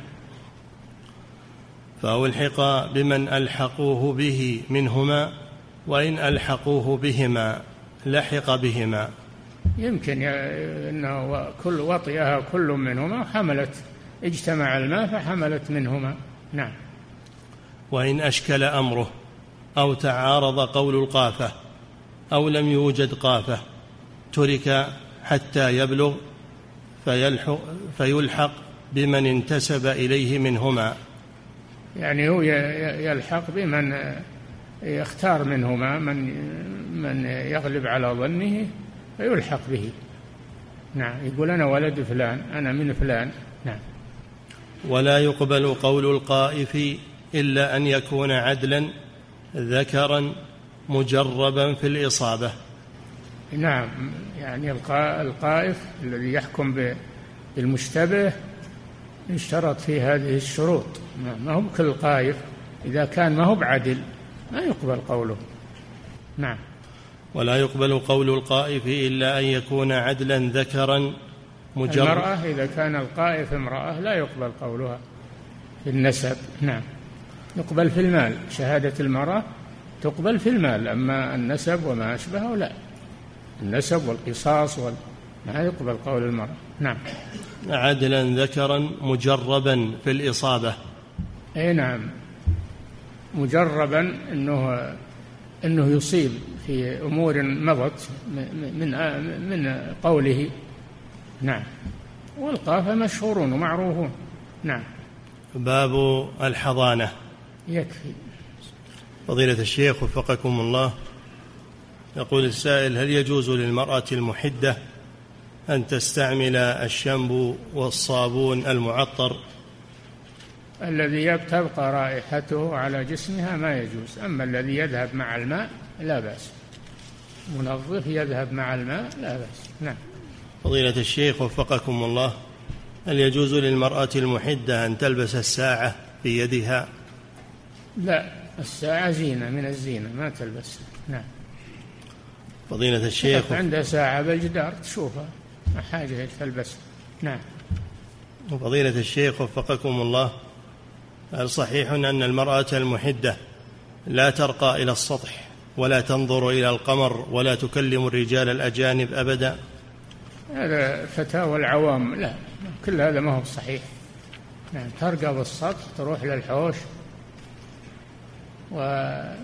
فألحق بمن ألحقوه به منهما، وإن ألحقوه بهما لحق بهما. يمكن أنه كل وطئها كل منهما حملت، اجتمع الماء فحملت منهما. نعم. وإن أشكل أمره أو تعارض قول القافة أو لم يوجد قافة ترك حتى يبلغ فيلحق, فيلحق بمن انتسب إليه منهما. يعني هو يلحق بمن يختار منهما من من يغلب على ظنه فيلحق به. نعم، يقول أنا ولد فلان، أنا من فلان. نعم. ولا يقبل قول القائف إلا أن يكون عدلا ذكرا مجربا في الإصابة. نعم، يعني القائف الذي يحكم بالمشتبه يشترط في هذه الشروط. ما هو كل قائف، إذا كان ما هو بعدل ما يقبل قوله. نعم. ولا يقبل قول القائف إلا أن يكون عدلا ذكرا مجرد. المرأة إذا كان القائف امرأة لا يقبل قولها في النسب. نعم. يقبل في المال، شهادة المرأة تقبل في المال، أما النسب وما أشبهه لا، النسب والقصاص وال... ما يقبل قول المرأة. نعم. عدلا ذكرا مجربا في الإصابة. أي نعم، مجربا إنه إنه يصيب في أمور مضت من من قوله. نعم. والقافة مشهورون ومعروفون. نعم. باب الحضانة. يكفي. فضيلة الشيخ وفقكم الله، يقول السائل: هل يجوز للمرأة المحدة أن تستعمل الشامبو والصابون المعطر؟ الذي تبقى رائحته على جسمها ما يجوز، أما الذي يذهب مع الماء لا بأس، منظف يذهب مع الماء لا بأس. نعم. فضيلة الشيخ وفقكم الله، هل يجوز للمرأة المحدة أن تلبس الساعة في يدها؟ لا، الساعة زينة من الزينة ما تلبسها. نعم. فضيلة الشيخ عندها ساعة بالجدار تشوفها، ما حاجة تلبسها. نعم. فضيلة الشيخ وفقكم الله، هل صحيح أن المرأة المحدة لا ترقى إلى السطح ولا تنظر إلى القمر ولا تكلم الرجال الأجانب أبدا؟ هذا فتاوى العوام، لا، كل هذا ما هو صحيح. نعم. ترقى بالسطح، تروح للحوش وما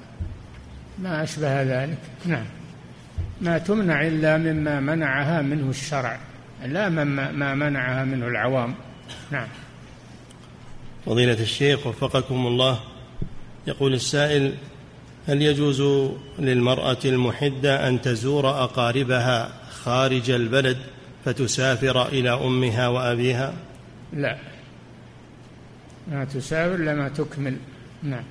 أشبه ذلك. نعم. ما تمنع إلا مما منعها منه الشرع، لا ما منعها منه العوام. نعم. فضيلة الشيخ وفقكم الله، يقول السائل: هل يجوز للمرأة المحدة أن تزور أقاربها خارج البلد فتسافر إلى أمها وأبيها؟ لا، ما تسافر لما تكمل. نعم.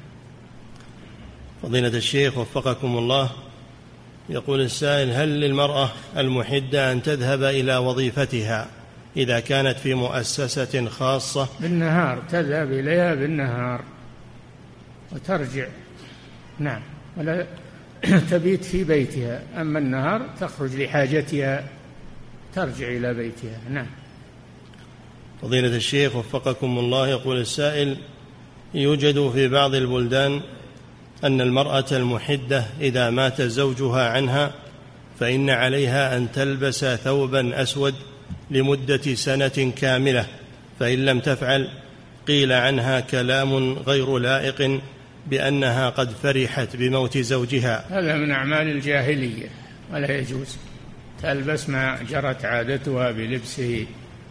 فضيلة الشيخ وفقكم الله، يقول السائل: هل للمرأة المحدة أن تذهب إلى وظيفتها إذا كانت في مؤسسة خاصة؟ بالنهار تذهب إليها بالنهار وترجع. نعم. ولا تبيت في بيتها، أما النهار تخرج لحاجتها ترجع إلى بيتها. نعم. فضيلة الشيخ وفقكم الله، يقول السائل: يوجد في بعض البلدان أن المرأة المحدة إذا مات زوجها عنها فإن عليها أن تلبس ثوبا أسود لمدة سنة كاملة، فإن لم تفعل قيل عنها كلام غير لائق بأنها قد فرحت بموت زوجها. هذا من أعمال الجاهلية ولا يجوز، تلبس ما جرت عادتها بلبسه،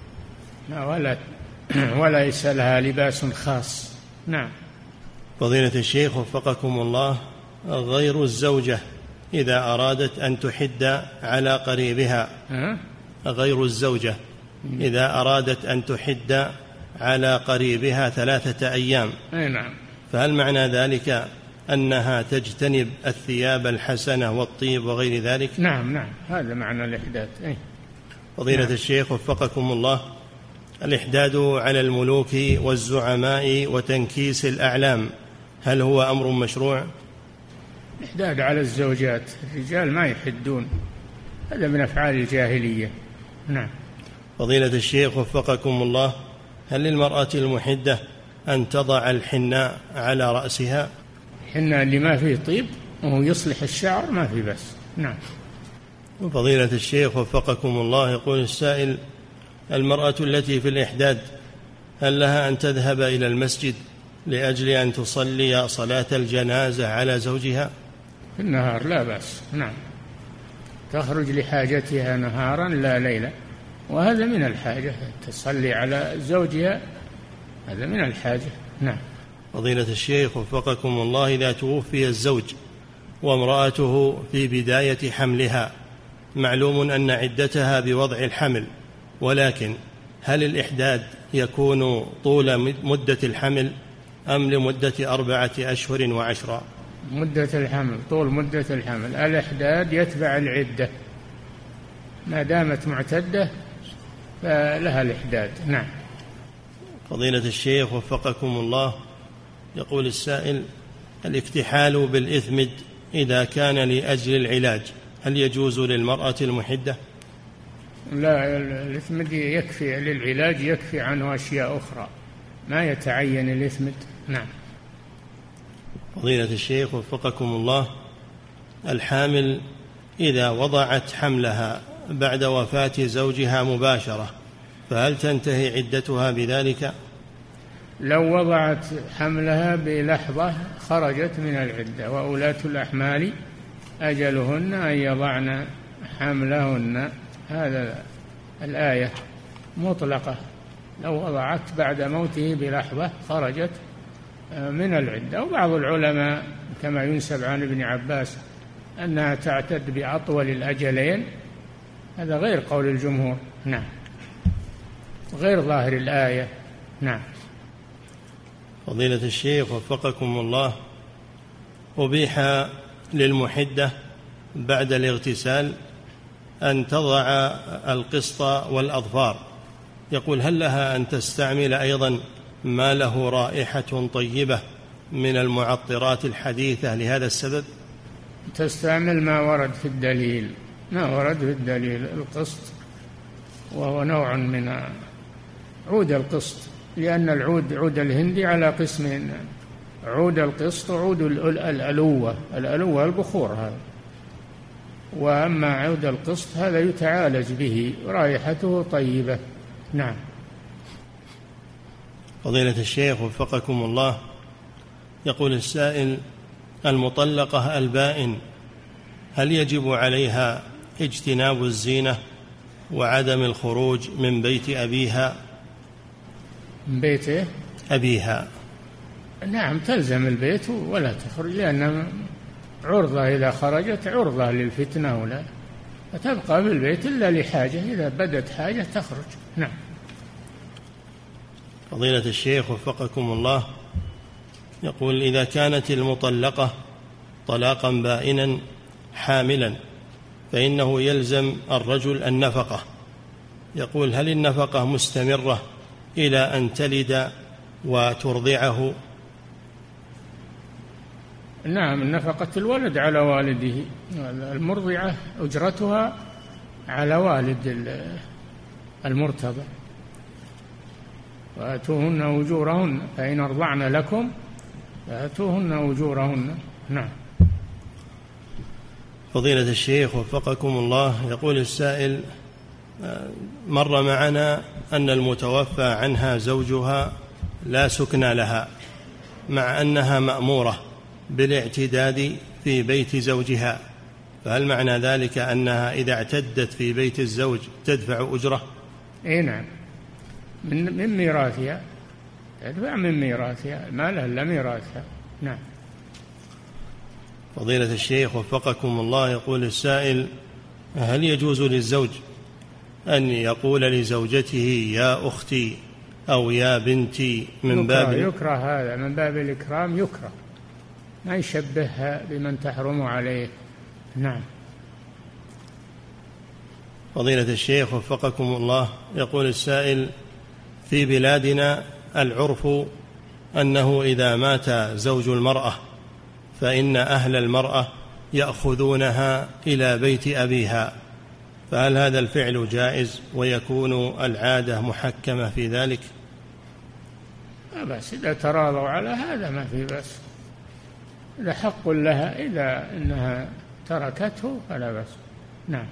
ولا وليس لها لباس خاص. نعم. فضيلة الشيخ وفقكم الله، غير الزوجة إذا أرادت أن تحد على قريبها، غير الزوجة إذا أرادت أن تحد على قريبها ثلاثة أيام، نعم، فهل معنى ذلك أنها تجتنب الثياب الحسنة والطيب وغير ذلك؟ نعم نعم، هذا معنى الإحداد. أي. فضيلة نعم. الشيخ وفقكم الله، الإحداد على الملوك والزعماء وتنكيس الأعلام هل هو أمر مشروع؟ الإحداد على الزوجات، الرجال ما يحدون، هذا من أفعال الجاهلية. نعم. فضيلة الشيخ وفقكم الله، هل للمرأة المحدة أن تضع الحناء على رأسها؟ الحناء اللي ما فيه طيب وهو يصلح الشعر ما فيه بس. نعم. فضيلة الشيخ وفقكم الله، يقول السائل: المرأة التي في الإحداد هل لها أن تذهب إلى المسجد لأجل أن تصلي صلاة الجنازة على زوجها؟ في النهار لا بأس، نعم، تخرج لحاجتها نهارا لا ليلا، وهذا من الحاجة، تصلي على زوجها هذا من الحاجة. نعم. فضيلة الشيخ وفقكم الله، إذا توفي الزوج وامرأته في بداية حملها، معلوم أن عدتها بوضع الحمل، ولكن هل الإحداد يكون طول مدة الحمل أم لمدة أربعة أشهر وعشرة؟ مدة الحمل، طول مدة الحمل. الإحداد يتبع العدة، ما دامت معتدة فلها الإحداد. نعم. فضيلة الشيخ وفقكم الله، يقول السائل: الاكتحال بالإثمد إذا كان لأجل العلاج هل يجوز للمرأة المحدة؟ لا، الإثمد يكفي للعلاج، يكفي عنه أشياء أخرى، ما يتعين الإثمد. نعم. فضيلة الشيخ وفقكم الله، الحامل إذا وضعت حملها بعد وفاة زوجها مباشرة فهل تنتهي عدتها بذلك؟ لو وضعت حملها بلحظة خرجت من العدة، وأولاة الأحمال أجلهن أن يضعن حملهن، هذا الآية مطلقة، لو وضعت بعد موته بلحظة خرجت من العدة. وبعض العلماء كما ينسب عن ابن عباس أنها تعتد بأطول الأجلين، هذا غير قول الجمهور. نعم، غير ظاهر الآية. نعم. فضيلة الشيخ وفقكم الله، أبيح للمحدة بعد الاغتسال أن تضع القسط والأظفار، يقول هل لها أن تستعمل أيضا ما له رائحة طيبة من المعطرات الحديثة لهذا السبب؟ تستعمل ما ورد في الدليل، ما ورد في الدليل. القسط وهو نوع من عود القسط، لأن العود عود الهندي على قسمين: عود القسط وعود الألوة. الألوة البخور هذا، وأما عود القسط هذا يتعالج به، رائحته طيبة. نعم. فضيلة الشيخ وفقكم الله، يقول السائل: المطلقة البائن هل يجب عليها اجتناب الزينة وعدم الخروج من بيت أبيها؟ من بيته أبيها. نعم، تلزم البيت ولا تخرج، لأن عرضة إذا خرجت عرضة للفتنة، ولا فتبقى بالبيت إلا لحاجة، إذا بدت حاجة تخرج. نعم. فضيلة الشيخ وفقكم الله، يقول: إذا كانت المطلقة طلاقا بائنا حاملا فإنه يلزم الرجل النفقة، يقول هل النفقة مستمرة إلى أن تلد وترضعه؟ نعم، نفقة الولد على والده، المرضعة أجرتها على والد المرتضع، وآتوهن أجورهن فإن أرضعن لكم فآتوهن أجورهن. نعم. فضيلة الشيخ وفقكم الله، يقول السائل: مر معنا أن المتوفى عنها زوجها لا سكن لها، مع أنها مأمورة بالاعتداد في بيت زوجها، فهل معنى ذلك أنها إذا اعتدت في بيت الزوج تدفع أجرة؟ إيه نعم، من من ميراثها، تدفع من ميراثها، ما لها إلا ميراثها. نعم. فضيلة الشيخ وفقكم الله، يقول السائل: هل يجوز للزوج أن يقول لزوجته يا أختي أو يا بنتي من يكره باب يكره هذا من باب الإكرام، يكره، ما يشبهها بمن تحرم عليه. نعم. فضيلة الشيخ وفقكم الله، يقول السائل: في بلادنا العرف أنه إذا مات زوج المرأة فإن أهل المرأة يأخذونها إلى بيت أبيها، فهل هذا الفعل جائز ويكون العادة محكمة في ذلك؟ لا بأس، إذا تراضوا على هذا ما في بأس، إذا حق لها، إذا أنها تركته فلا بأس. نعم.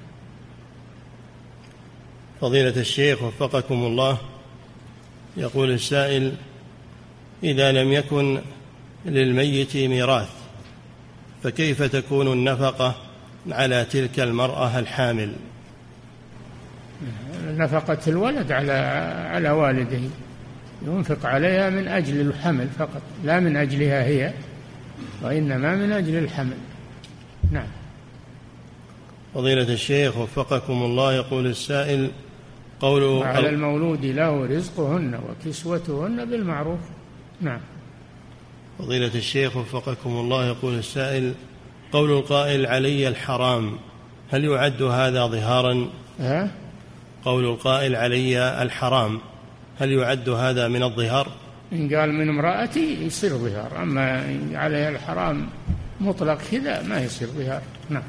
فضيلة الشيخ وفقكم الله، يقول السائل: إذا لم يكن للميت ميراث فكيف تكون النفقة على تلك المرأة الحامل؟ نفقة الولد على على والده، ينفق عليها من أجل الحمل فقط، لا من أجلها هي، وإنما من أجل الحمل. نعم. فضيلة الشيخ وفقكم الله، يقول السائل: قول على المولود له رزقهن وكسوتهن بالمعروف. نعم. فضيلة الشيخ وفقكم الله، يقول السائل: قول القائل علي الحرام هل يعد هذا ظهارا؟ أه؟ قول القائل علي الحرام هل يعد هذا من الظهار؟ إن قال من امرأتي يصير ظهار، أما علي الحرام مطلق كذا ما يصير ظهار. نعم.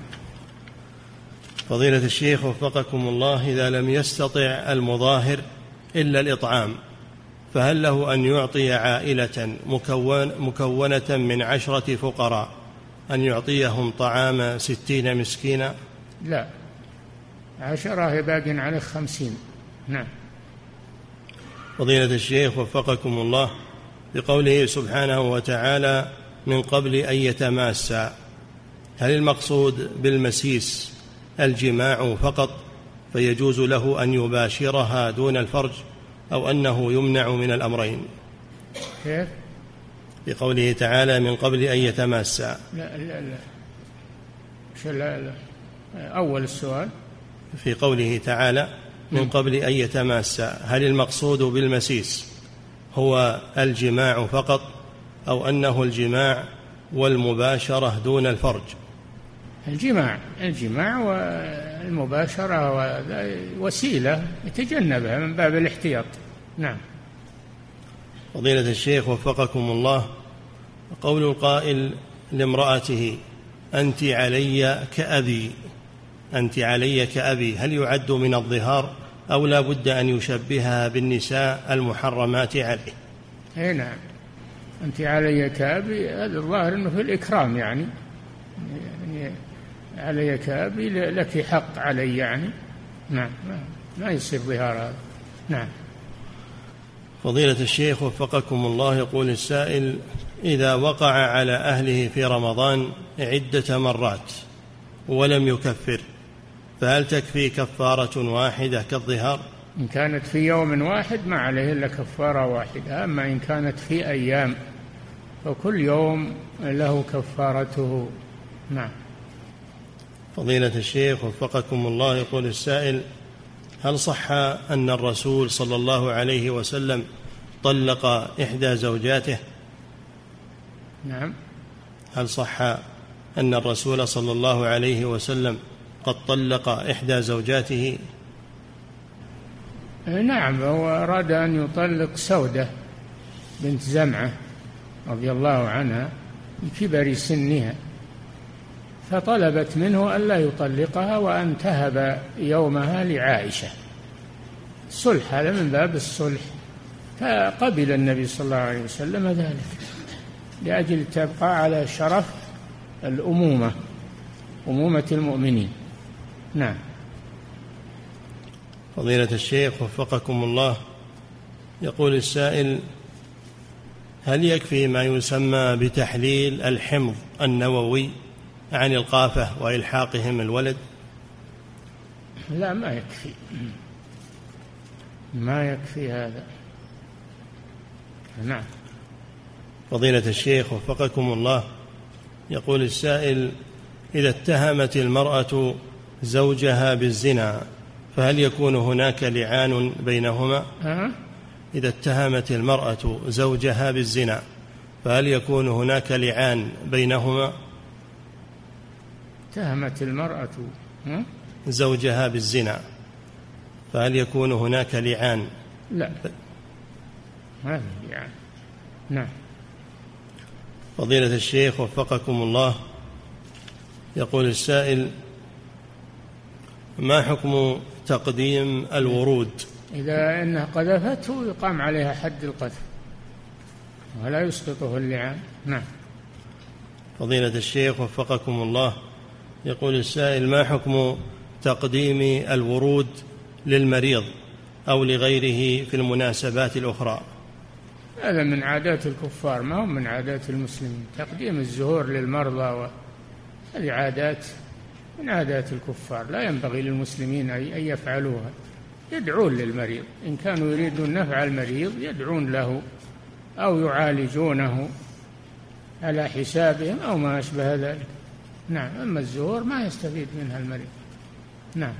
فضيلة الشيخ وفقكم الله، إذا لم يستطع المظاهر إلا الإطعام فهل له أن يعطي عائلة مكون مكونة من عشرة فقراء أن يعطيهم طعام ستين مسكينا؟ لا، عشرة باق على خمسين. نعم. فضيلة الشيخ وفقكم الله، بقوله سبحانه وتعالى: من قبل أن يتماسا، هل المقصود بالمسيس الجماع فقط فيجوز له أن يباشرها دون الفرج، أو أنه يمنع من الأمرين؟ كيف؟ بقوله تعالى: من قبل أن يتماسا. لا لا لا. شو لا لا. أول السؤال في قوله تعالى: من قبل أن يتماسا، هل المقصود بالمسيس هو الجماع فقط، أو أنه الجماع والمباشرة دون الفرج؟ الجماع الجماع والمباشرة وسيلة يتجنبها من باب الاحتياط. نعم. فضيلة الشيخ وفقكم الله، قول القائل لامرأته: أنت علي كأبي، أنت علي كأبي، هل يعد من الظهار أو لا بد أن يشبهها بالنساء المحرمات عليه؟ أي نعم. أنت علي كأبي، هذا الظاهر أنه في الإكرام، يعني يعني علي كأبي لك حق علي، يعني نعم، ما يصير ظهار هذا. نعم. فضيلة الشيخ وفقكم الله، يقول السائل: إذا وقع على أهله في رمضان عدة مرات ولم يكفر فهل تكفي كفارة واحدة كالظهار؟ إن كانت في يوم واحد ما عليه إلا كفارة واحدة، أما إن كانت في أيام فكل يوم له كفارته. نعم. فضيلة الشيخ وفقكم الله، يقول السائل: هل صح أن الرسول صلى الله عليه وسلم طلق إحدى زوجاته؟ نعم. هل صح أن الرسول صلى الله عليه وسلم قد طلق إحدى زوجاته؟ نعم، هو أراد أن يطلق سودة بنت زمعة رضي الله عنها بكبر سنها، فطلبت منه ألا يطلقها وأن تهب يومها لعائشة، صلح، هذا من باب الصلح، فقبل النبي صلى الله عليه وسلم ذلك لأجل تبقى على شرف الأمومة، أمومة المؤمنين. نعم. فضيلة الشيخ وفقكم الله، يقول السائل: هل يكفي ما يسمى بتحليل الحمض النووي عن القافة وإلحاقهم الولد؟ لا، ما يكفي، ما يكفي هذا. نعم. فضيلة الشيخ وفقكم الله، يقول السائل: إذا اتهمت المرأة زوجها بالزنا فهل يكون هناك لعان بينهما؟ أه؟ إذا اتهمت المرأة زوجها بالزنا فهل يكون هناك لعان بينهما؟ اتهمت المرأة أه؟ زوجها بالزنا فهل يكون هناك لعان؟ لا، ما في لعان. نعم. فضيلة الشيخ وفقكم الله، يقول السائل: ما حكم تقديم الورود؟ إذا إنها قذفته يقام عليها حد القذف ولا يسقطه اللعان. نعم. فضيلة الشيخ وفقكم الله، يقول السائل: ما حكم تقديم الورود للمريض أو لغيره في المناسبات الأخرى؟ هذا من عادات الكفار، ما هم من عادات المسلمين. تقديم الزهور للمرضى هذه عادات من عادات الكفار، لا ينبغي للمسلمين أن يفعلوها. يدعون للمريض إن كانوا يريدون نفع المريض، يدعون له أو يعالجونه على حسابهم أو ما أشبه ذلك. نعم. أما الزهور ما يستفيد منها المريض. نعم.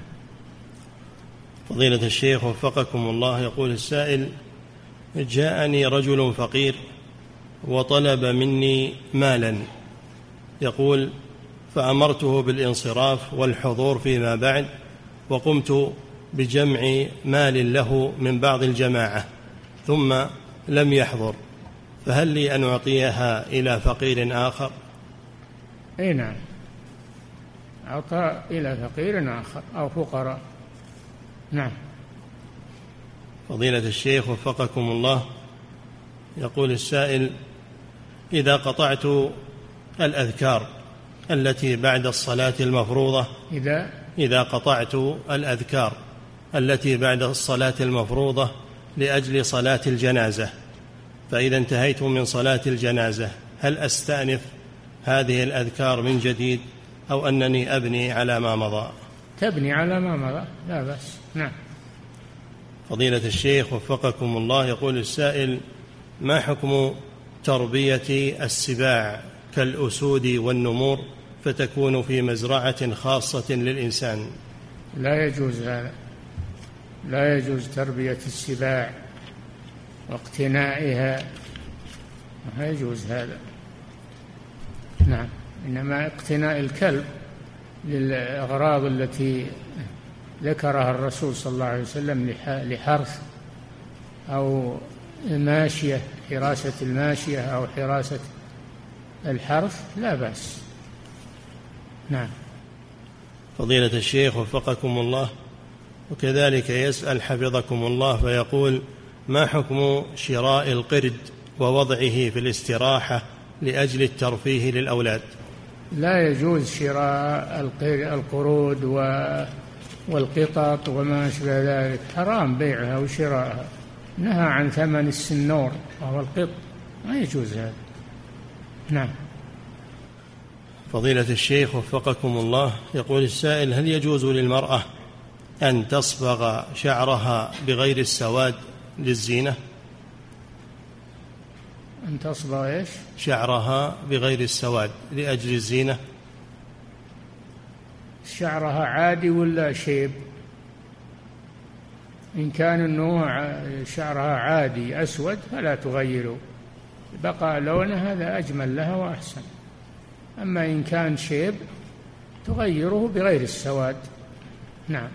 فضيلة الشيخ وفقكم الله، يقول السائل: جاءني رجل فقير وطلب مني مالا، يقول: فأمرته بالانصراف والحضور فيما بعد، وقمت بجمع مال له من بعض الجماعة ثم لم يحضر، فهل لي أن أعطيها إلى فقير آخر؟ أي نعم، أعطى إلى فقير آخر أو فقراء. نعم. فضيلة الشيخ وفقكم الله، يقول السائل: إذا قطعت الأذكار التي بعد الصلاة المفروضة إذا إذا قطعت الأذكار التي بعد الصلاة المفروضة لأجل صلاة الجنازة، فإذا انتهيت من صلاة الجنازة هل أستأنف هذه الأذكار من جديد أو أنني أبني على ما مضى؟ تبني على ما مضى، لا بأس. نعم. فضيلة الشيخ وفقكم الله، يقول السائل: ما حكم تربية السباع كالأسود والنمور فتكون في مزرعة خاصة للإنسان؟ لا يجوز هذا، لا يجوز تربية السباع واقتنائها، لا يجوز هذا. نعم. إنما اقتناء الكلب للأغراض التي ذكرها الرسول صلى الله عليه وسلم لحرث أو ماشية، حراسة الماشية أو حراسة الحرث، لا بأس. نعم. فضيلة الشيخ وفقكم الله، وكذلك يسأل حفظكم الله فيقول: ما حكم شراء القرد ووضعه في الاستراحة لأجل الترفيه للأولاد؟ لا يجوز شراء القرود والقطط وما أشبه ذلك، حرام بيعها وشراءها. نهى عن ثمن السنور وهو القط، ما يجوز هذا. نعم. فضيلة الشيخ وفقكم الله، يقول السائل: هل يجوز للمرأة أن تصبغ شعرها بغير السواد للزينة؟ أن تصبغ إيش؟ شعرها بغير السواد لأجل الزينة. شعرها عادي ولا شيب؟ إن كان النوع شعرها عادي أسود فلا تغيره، بقى لونه، هذا أجمل لها وأحسن. أما إن كان شيب تغيره بغير السواد. نعم.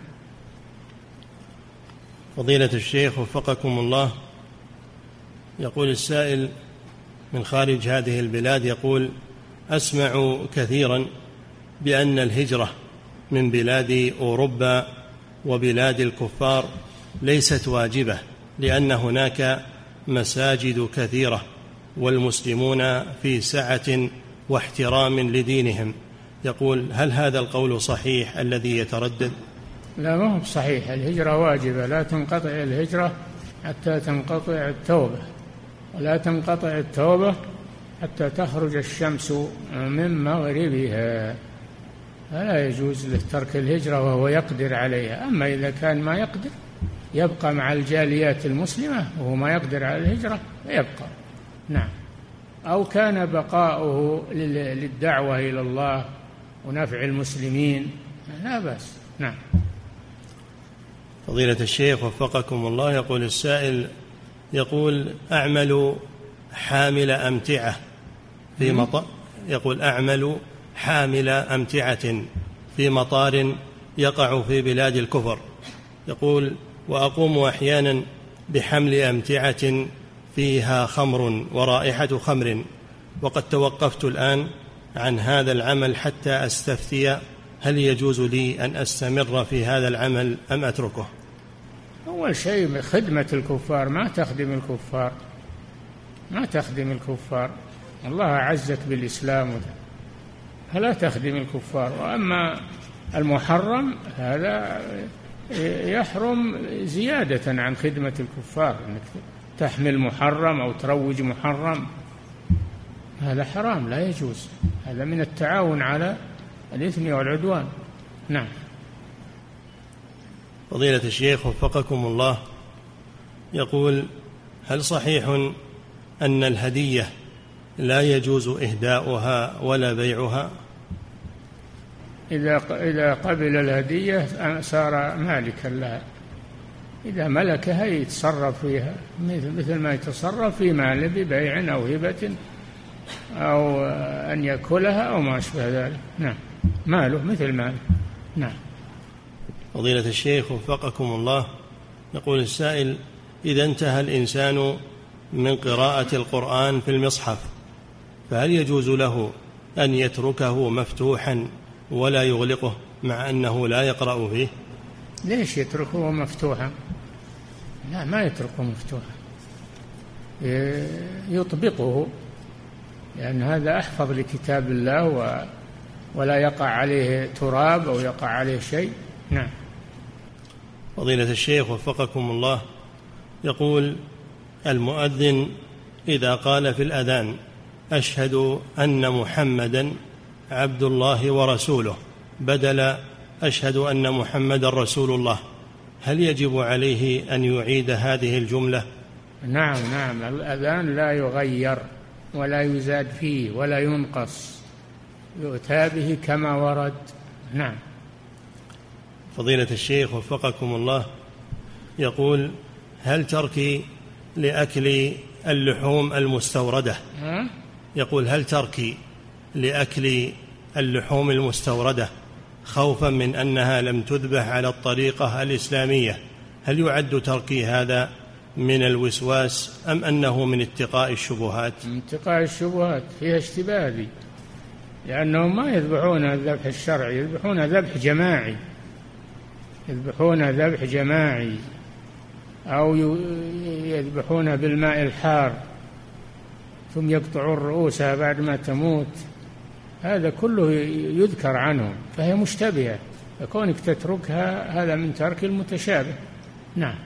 فضيلة الشيخ وفقكم الله، يقول السائل من خارج هذه البلاد، يقول: أسمع كثيرا بأن الهجرة من بلاد أوروبا وبلاد الكفار ليست واجبة، لأن هناك مساجد كثيرة والمسلمون في سعة واحترام لدينهم. يقول: هل هذا القول صحيح الذي يتردد؟ لا، ما هو صحيح. الهجرة واجبة، لا تنقطع الهجرة حتى تنقطع التوبة، ولا تنقطع التوبة حتى تخرج الشمس من مغربها. فلا يجوز له ترك الهجرة وهو يقدر عليها. أما إذا كان ما يقدر يبقى مع الجاليات المسلمة وهو ما يقدر على الهجرة يبقى. نعم. أو كان بقاؤه للدعوة إلى الله ونفع المسلمين، لا بأس. نعم. فضيلة الشيخ وفقكم الله، يقول السائل: يقول: أعمل حامل أمتعة في مطار يقول أعمل حامل أمتعة في مطار يقع في بلاد الكفر، يقول: وأقوم أحيانا بحمل أمتعة فيها خمر ورائحة خمر، وقد توقفت الآن عن هذا العمل حتى أستفتي هل يجوز لي أن أستمر في هذا العمل أم أتركه؟ أول شيء خدمة الكفار، ما تخدم الكفار، ما تخدم الكفار. الله أعزك بالإسلام فلا تخدم الكفار. وأما المحرم هذا يحرم زيادة عن خدمة الكفار، أنك تحمل محرم أو تروج محرم، هذا حرام لا يجوز، هذا من التعاون على الإثم والعدوان. نعم. فضيلة الشيخ وفقكم الله، يقول: هل صحيح أن الهدية لا يجوز إهداؤها ولا بيعها؟ إذا إذا قبل الهدية صار مالكا لها، إذا ملكها يتصرف فيها مثل ما يتصرف في مال ببيع أو هبة أو أن يأكلها أو ما أشبه ذلك. نعم، ماله مثل ماله. نعم. فضيلة الشيخ وفقكم الله، يقول السائل: إذا انتهى الإنسان من قراءة القرآن في المصحف فهل يجوز له أن يتركه مفتوحا ولا يغلقه مع أنه لا يقرأ فيه؟ ليش يتركه مفتوحا؟ لا، ما يتركه مفتوحا، يطبقه، لأن هذا أحفظ لكتاب الله و ولا يقع عليه تراب أو يقع عليه شيء. نعم. فضيلة الشيخ وفقكم الله، يقول: المؤذن إذا قال في الأذان: أشهد أن محمدا عبد الله ورسوله، بدل أشهد أن محمدا رسول الله، هل يجب عليه أن يعيد هذه الجملة؟ نعم نعم، الأذان لا يغير ولا يزاد فيه ولا ينقص، يؤتى به كما ورد. نعم. فضيلة الشيخ وفقكم الله، يقول: هل تركي لأكل اللحوم المستوردة يقول هل تركي لأكل اللحوم المستوردة خوفا من أنها لم تذبح على الطريقة الإسلامية، هل يعد تركي هذا من الوسواس أم أنه من اتقاء الشبهات؟ من اتقاء الشبهات، فيها اشتباه دي، لأنهم ما يذبحون الذبح الشرعي، يذبحون ذبح جماعي، يذبحون ذبح جماعي أو يذبحون بالماء الحار ثم يقطعون رؤوسها بعد ما تموت، هذا كله يذكر عنهم، فهي مشتبهة، فكونك تتركها هذا من ترك المتشابه. نعم.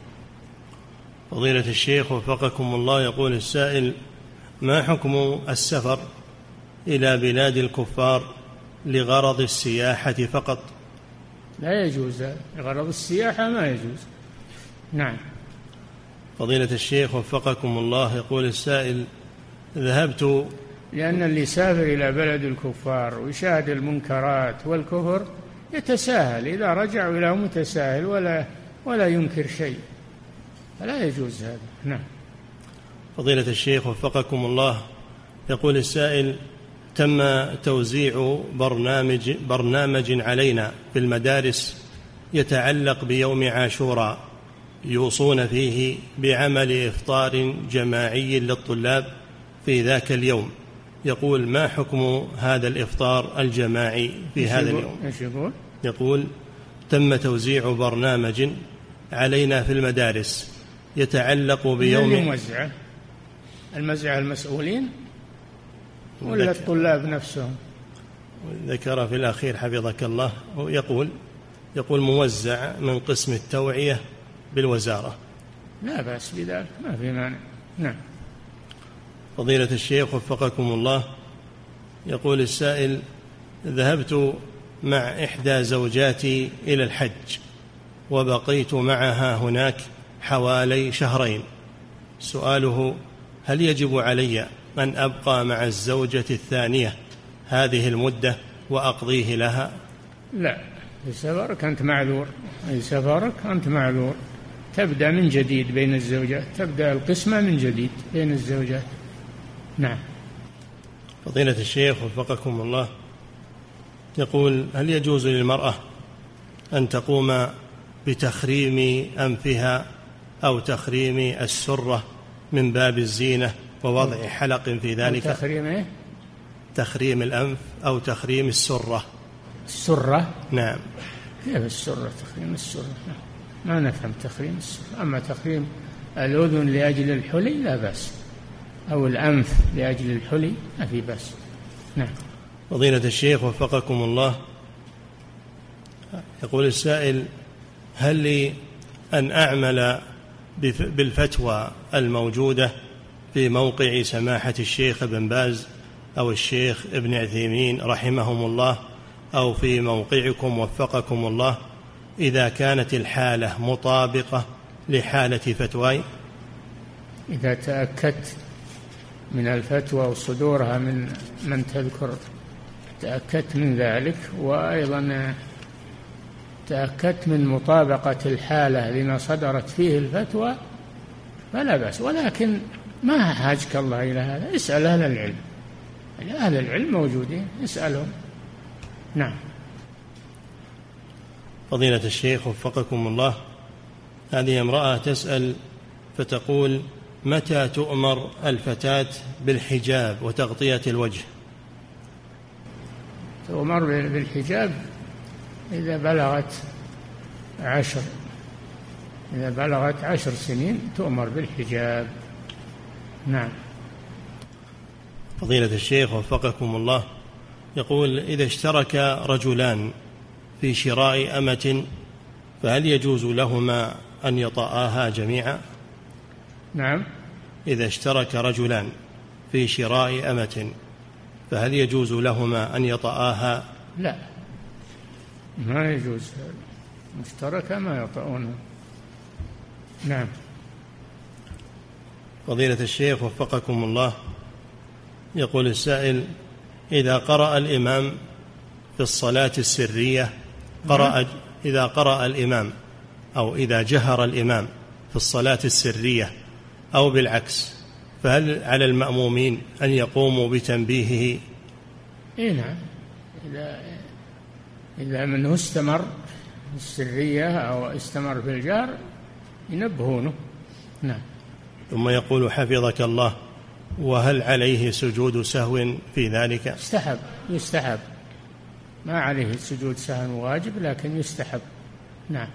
فضيلة الشيخ وفقكم الله، يقول السائل: ما حكم السفر إلى بلاد الكفار لغرض السياحة فقط؟ لا يجوز، لغرض السياحة ما يجوز. نعم. فضيلة الشيخ وفقكم الله، يقول السائل: ذهبت، لأن اللي يسافر إلى بلد الكفار ويشاهد المنكرات والكفر يتساهل، إذا رجع إلى متساهل ولا ولا ينكر شيء، فلا يجوز هذا. نعم. فضيلة الشيخ وفقكم الله، يقول السائل: تم توزيع برنامج برنامج علينا في المدارس يتعلق بيوم عاشوراء، يوصون فيه بعمل إفطار جماعي للطلاب في ذاك اليوم، يقول: ما حكم هذا الإفطار الجماعي في هذا اليوم؟ إيش يقول؟ يقول: تم توزيع برنامج علينا في المدارس يتعلق بيوم الموزعة المزعة المسؤولين ولا الطلاب نفسهم؟ ذكر في الأخير حفظك الله، يقول يقول موزع من قسم التوعية بالوزارة. لا بأس بذلك، ما في مانع. نعم. فضيلة الشيخ وفقكم الله، يقول السائل: ذهبت مع إحدى زوجاتي إلى الحج وبقيت معها هناك حوالي شهرين، سؤاله: هل يجب علي أن أبقى مع الزوجة الثانية هذه المدة وأقضيه لها؟ لا، في سفرك أنت معذور، في سفرك أنت معذور، تبدأ من جديد بين الزوجات، تبدأ القسمة من جديد بين الزوجات. نعم. فضيلة الشيخ وفقكم الله، يقول: هل يجوز للمرأة أن تقوم بتخريم أنفها أو تخريم السرة من باب الزينة ووضع حلق في ذلك؟ تخريم إيه؟ تخريم الأنف أو تخريم السرة. السرة؟ نعم. كيف السرة؟ تخريم السرة ما نفهم تخريم السرة. أما تخريم الأذن لأجل الحلي لا بأس، أو الأنف لأجل الحلي ما في بأس. نعم. فضيلة الشيخ وفقكم الله، يقول السائل: هل لي أن أعمل بالفتوى الموجودة في موقع سماحة الشيخ ابن باز أو الشيخ ابن عثيمين رحمهم الله أو في موقعكم وفقكم الله إذا كانت الحالة مطابقة لحالة فتواي؟ إذا تأكدت من الفتوى وصدورها من من تذكر تأكدت من ذلك، وأيضا تأكدت من مطابقة الحالة لما صدرت فيه الفتوى فلا بأس، ولكن ما حاجك الله إلى هذا، اسأل أهل العلم، أهل العلم موجودين اسألهم. نعم. فضيلة الشيخ وفقكم الله، هذه امرأة تسأل فتقول: متى تؤمر الفتاة بالحجاب وتغطية الوجه؟ تؤمر بالحجاب إذا بلغت عشر إذا بلغت عشر سنين تؤمر بالحجاب. نعم. فضيلة الشيخ وفقكم الله، يقول: إذا اشترك رجلان في شراء أمة فهل يجوز لهما أن يطآها جميعا؟ نعم. إذا اشترك رجلان في شراء أمة فهل يجوز لهما أن يطآها؟ لا، ما يجوز، مشترك ما يطؤونها. نعم. فضيلة الشيخ وفقكم الله، يقول السائل: إذا قرأ الإمام في الصلاة السرية قرأ إذا قرأ الإمام أو إذا جهر الإمام في الصلاة السرية أو بالعكس، فهل على المأمومين أن يقوموا بتنبيهه؟ إيه نعم، إذا إذا منه استمر في السرية أو استمر في الجهر ينبهونه. نعم. ثم يقول حفظك الله: وهل عليه سجود سهو في ذلك؟ يستحب يستحب ما عليه سجود سهو واجب لكن يستحب. نعم.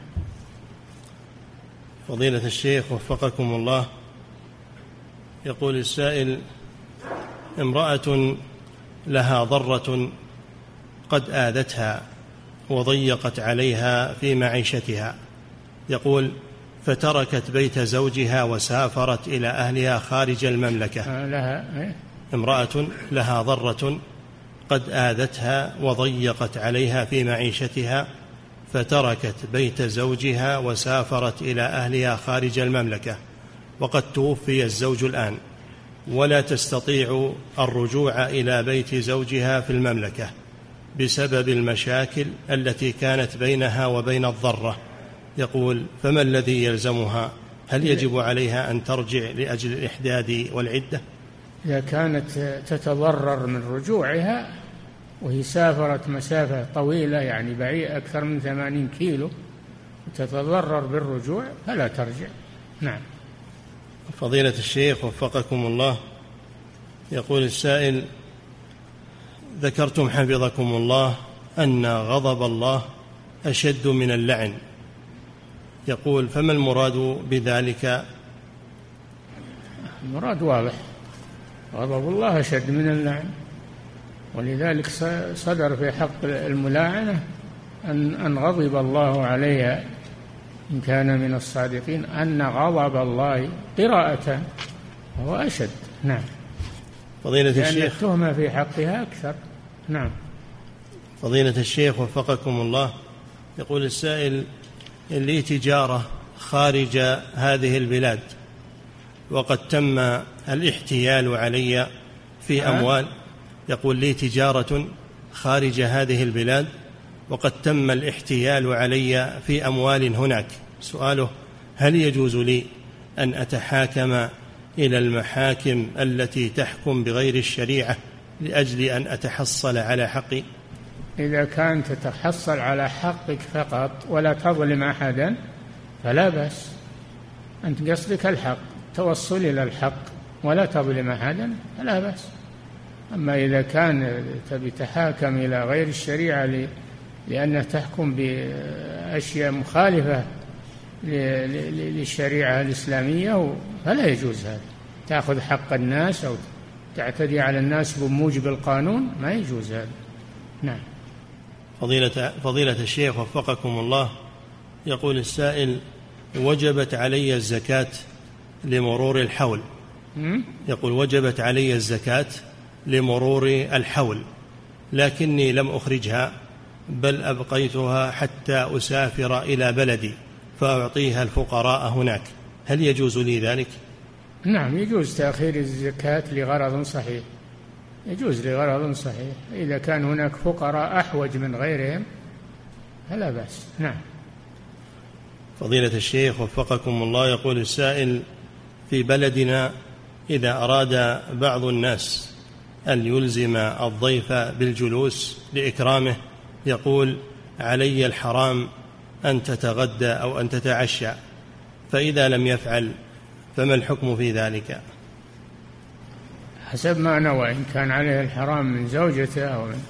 فضيلة الشيخ وفقكم الله، يقول السائل: امرأة لها ضرة قد آذتها وضيقت عليها في معيشتها، يقول: فتركت بيت زوجها وسافرت إلى أهلها خارج المملكة. لها امرأة لها ضرة قد آذتها وضيقت عليها في معيشتها، فتركت بيت زوجها وسافرت إلى أهلها خارج المملكة، وقد توفي الزوج الآن، ولا تستطيع الرجوع إلى بيت زوجها في المملكة بسبب المشاكل التي كانت بينها وبين الضرة. يقول: فما الذي يلزمها؟ هل يجب عليها أن ترجع لأجل الإحداد والعدة؟ إذا كانت تتضرر من رجوعها وهي سافرت مسافة طويلة يعني بعيد أكثر من ثمانين كيلو وتتضرر بالرجوع فلا ترجع. نعم. فضيلة الشيخ وفقكم الله، يقول السائل: ذكرتم حفظكم الله أن غضب الله أشد من اللعن، يقول: فما المراد بذلك؟ المراد واضح، غضب الله أشد من اللعن، ولذلك صدر في حق الملاعنة أن أن غضب الله عليها إن كان من الصادقين، أن غضب الله قراءة وهو أشد. نعم. فضيلة لأن الشيخ التهمة في حقها أكثر. نعم. فضيلة الشيخ وفقكم الله، يقول السائل: لي تجارة خارج هذه البلاد وقد تم الاحتيال علي في أموال. يقول: لي تجارة خارج هذه البلاد وقد تم الاحتيال علي في أموال هناك. سؤاله: هل يجوز لي أن أتحاكم إلى المحاكم التي تحكم بغير الشريعة لأجل أن أتحصل على حقي؟ إذا كانت تتحصل على حقك فقط ولا تظلم أحدا فلا بأس، أنت قصدك الحق، توصل إلى الحق ولا تظلم أحدا فلا بأس. أما إذا كان تبي تحاكم إلى غير الشريعة لأنها تحكم بأشياء مخالفة للشريعة الإسلامية فلا يجوز هذا، تأخذ حق الناس أو تعتدي على الناس بموجب القانون، ما يجوز هذا. نعم. فضيلة, فضيلة الشيخ وفقكم الله، يقول السائل: وجبت علي الزكاة لمرور الحول. يقول وجبت علي الزكاة لمرور الحول، لكني لم أخرجها، بل أبقيتها حتى أسافر إلى بلدي فأعطيها الفقراء هناك، هل يجوز لي ذلك؟ نعم، يجوز تأخير الزكاة لغرض صحيح، يجوز لغرض صحيح، إذا كان هناك فقراء أحوج من غيرهم فلا بأس. نعم. فضيلة الشيخ وفقكم الله، يقول السائل: في بلدنا إذا أراد بعض الناس أن يلزم الضيف بالجلوس لإكرامه يقول: علي الحرام أن تتغدى أو أن تتعشى، فإذا لم يفعل فما الحكم في ذلك؟ حسب ما نوى، إن كان عليه الحرام من زوجته أو من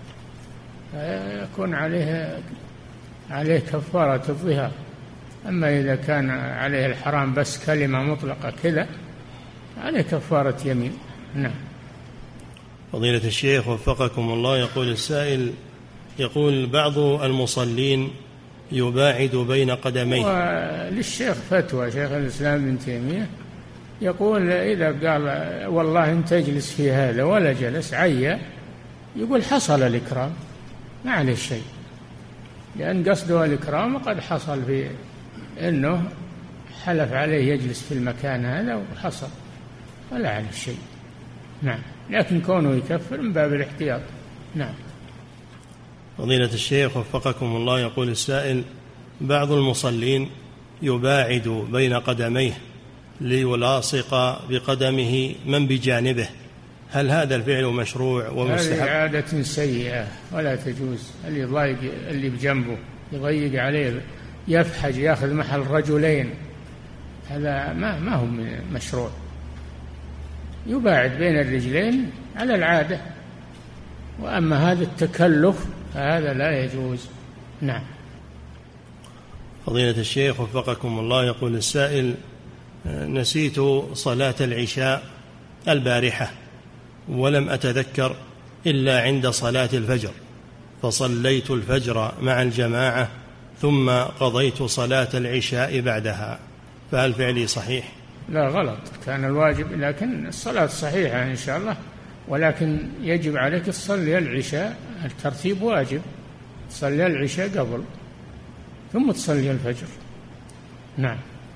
يكون عليه عليه كفارة الظهار، أما إذا كان عليه الحرام بس كلمة مطلقة كذا عليه كفارة يمين. نعم. فضيلة الشيخ وفقكم الله، يقول السائل: يقول بعض المصلين يباعد بين قدميه. وللشيخ فتوى شيخ الإسلام ابن تيمية يقول إذا قال والله أنت تجلس في هذا ولا جلس عيا، يقول حصل الإكرام ما عليه شيء، لأن قصده الإكرام وقد حصل في أنه حلف عليه يجلس في المكان هذا وحصل، ولا عليه شيء. نعم، لكن كونه يكفر من باب الاحتياط. نعم. فضيلة الشيخ وفقكم الله، يقول السائل: بعض المصلين يباعد بين قدميه ليلاصق بقدمه من بجانبه، هل هذا الفعل مشروع ومستحب؟ هذه عادة سيئة ولا تجوز. اللي يضايق اللي بجنبه يضيق عليه يفحج ياخذ محل رجلين، هذا ما ما هو مشروع. يباعد بين الرجلين على العادة، وأما هذا التكلف فهذا لا يجوز. نعم. فضيلة الشيخ وفقكم الله، يقول السائل: نسيت صلاة العشاء البارحة ولم أتذكر إلا عند صلاة الفجر، فصليت الفجر مع الجماعة ثم قضيت صلاة العشاء بعدها، فهل فعلي صحيح؟ لا، غلط، كان الواجب، لكن الصلاة صحيحة إن شاء الله، ولكن يجب عليك تصلي العشاء، الترتيب واجب، تصلي العشاء قبل ثم تصلي الفجر. نعم.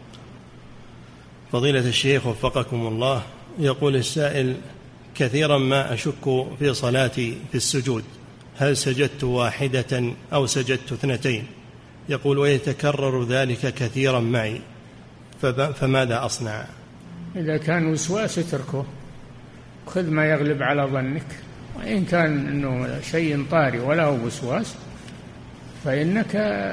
فضيلة الشيخ وفقكم الله، يقول السائل: كثيرا ما أشك في صلاتي في السجود، هل سجدت واحدة أو سجدت اثنتين؟ يقول: ويتكرر ذلك كثيرا معي، فماذا أصنع؟ إذا كان وسواس اتركه، خذ ما يغلب على ظنك، وإن كان أنه شيء طارئ ولا هو وسواس فإنك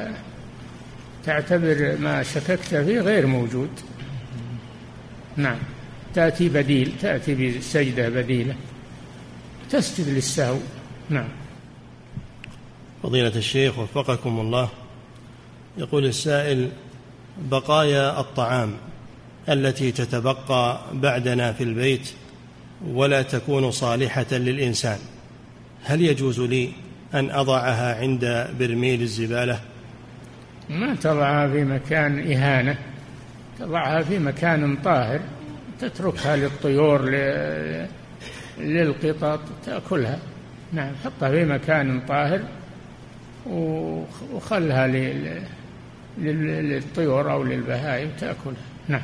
تعتبر ما شككت فيه غير موجود. نعم، تأتي بديل، تأتي بسجدة بديلة، تسجد للسهو. نعم. فضيلة الشيخ وفقكم الله، يقول السائل: بقايا الطعام التي تتبقى بعدنا في البيت ولا تكون صالحة للإنسان، هل يجوز لي أن أضعها عند برميل الزبالة؟ ما تضعها في مكان إهانة، تضعها في مكان طاهر، تتركها للطيور للقطط تأكلها. نعم، حطها في مكان طاهر وخلها للطيور أو للبهائم تأكلها. نعم.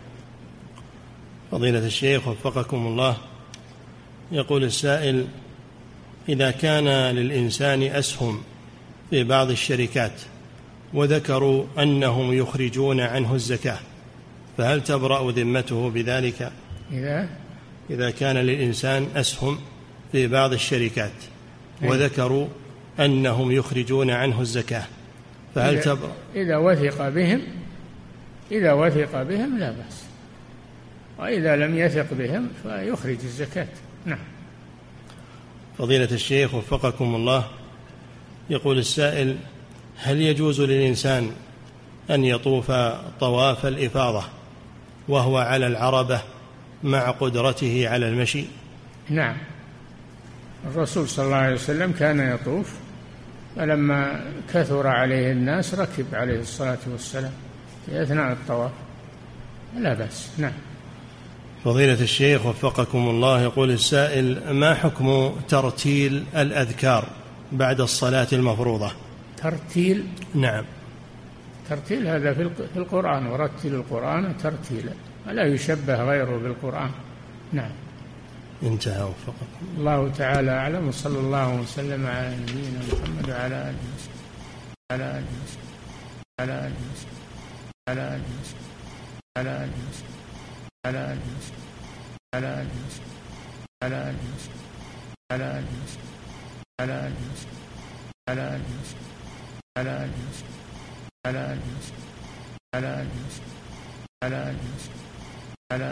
فضيلة الشيخ وفقكم الله، يقول السائل: إذا كان للإنسان أسهم في بعض الشركات وذكروا أنهم يخرجون عنه الزكاة، فهل تبرأ ذمته بذلك؟ إذا إذا كان للإنسان أسهم في بعض الشركات وذكروا أنهم يخرجون عنه الزكاة، فهل إذا تبرأ؟ إذا وثق بهم إذا وثق بهم لا بأس، وإذا لم يثق بهم فيخرج الزكاة. نعم. فضيلة الشيخ وفقكم الله، يقول السائل: هل يجوز للإنسان أن يطوف طواف الإفاضة وهو على العربة مع قدرته على المشي؟ نعم، الرسول صلى الله عليه وسلم كان يطوف، فلما كثر عليه الناس ركب عليه الصلاة والسلام في أثناء الطواف لا بأس. نعم. فضيلة الشيخ وفقكم الله، يقول السائل: ما حكم ترتيل الأذكار بعد الصلاة المفروضة؟ ترتيل؟ نعم. ترتيل هذا في القرآن، ورتل القرآن ترتيلا، ولا يشبه غيره بالقرآن. نعم. انتهى وفقكم الله تعالى أعلم، وصلى الله وسلم على نبينا محمد وعلى آله وصحبه على آله وصحبه على آله وصحبه على آله وصحبه على آله وصحبه على آله وصحبه على آله وصحبه على آله وصحبه على آله وصحبه على آله وصحبه على آله وصحبه على آله وصحبه على آله وصحبه على آله وصحبه على آله وصحبه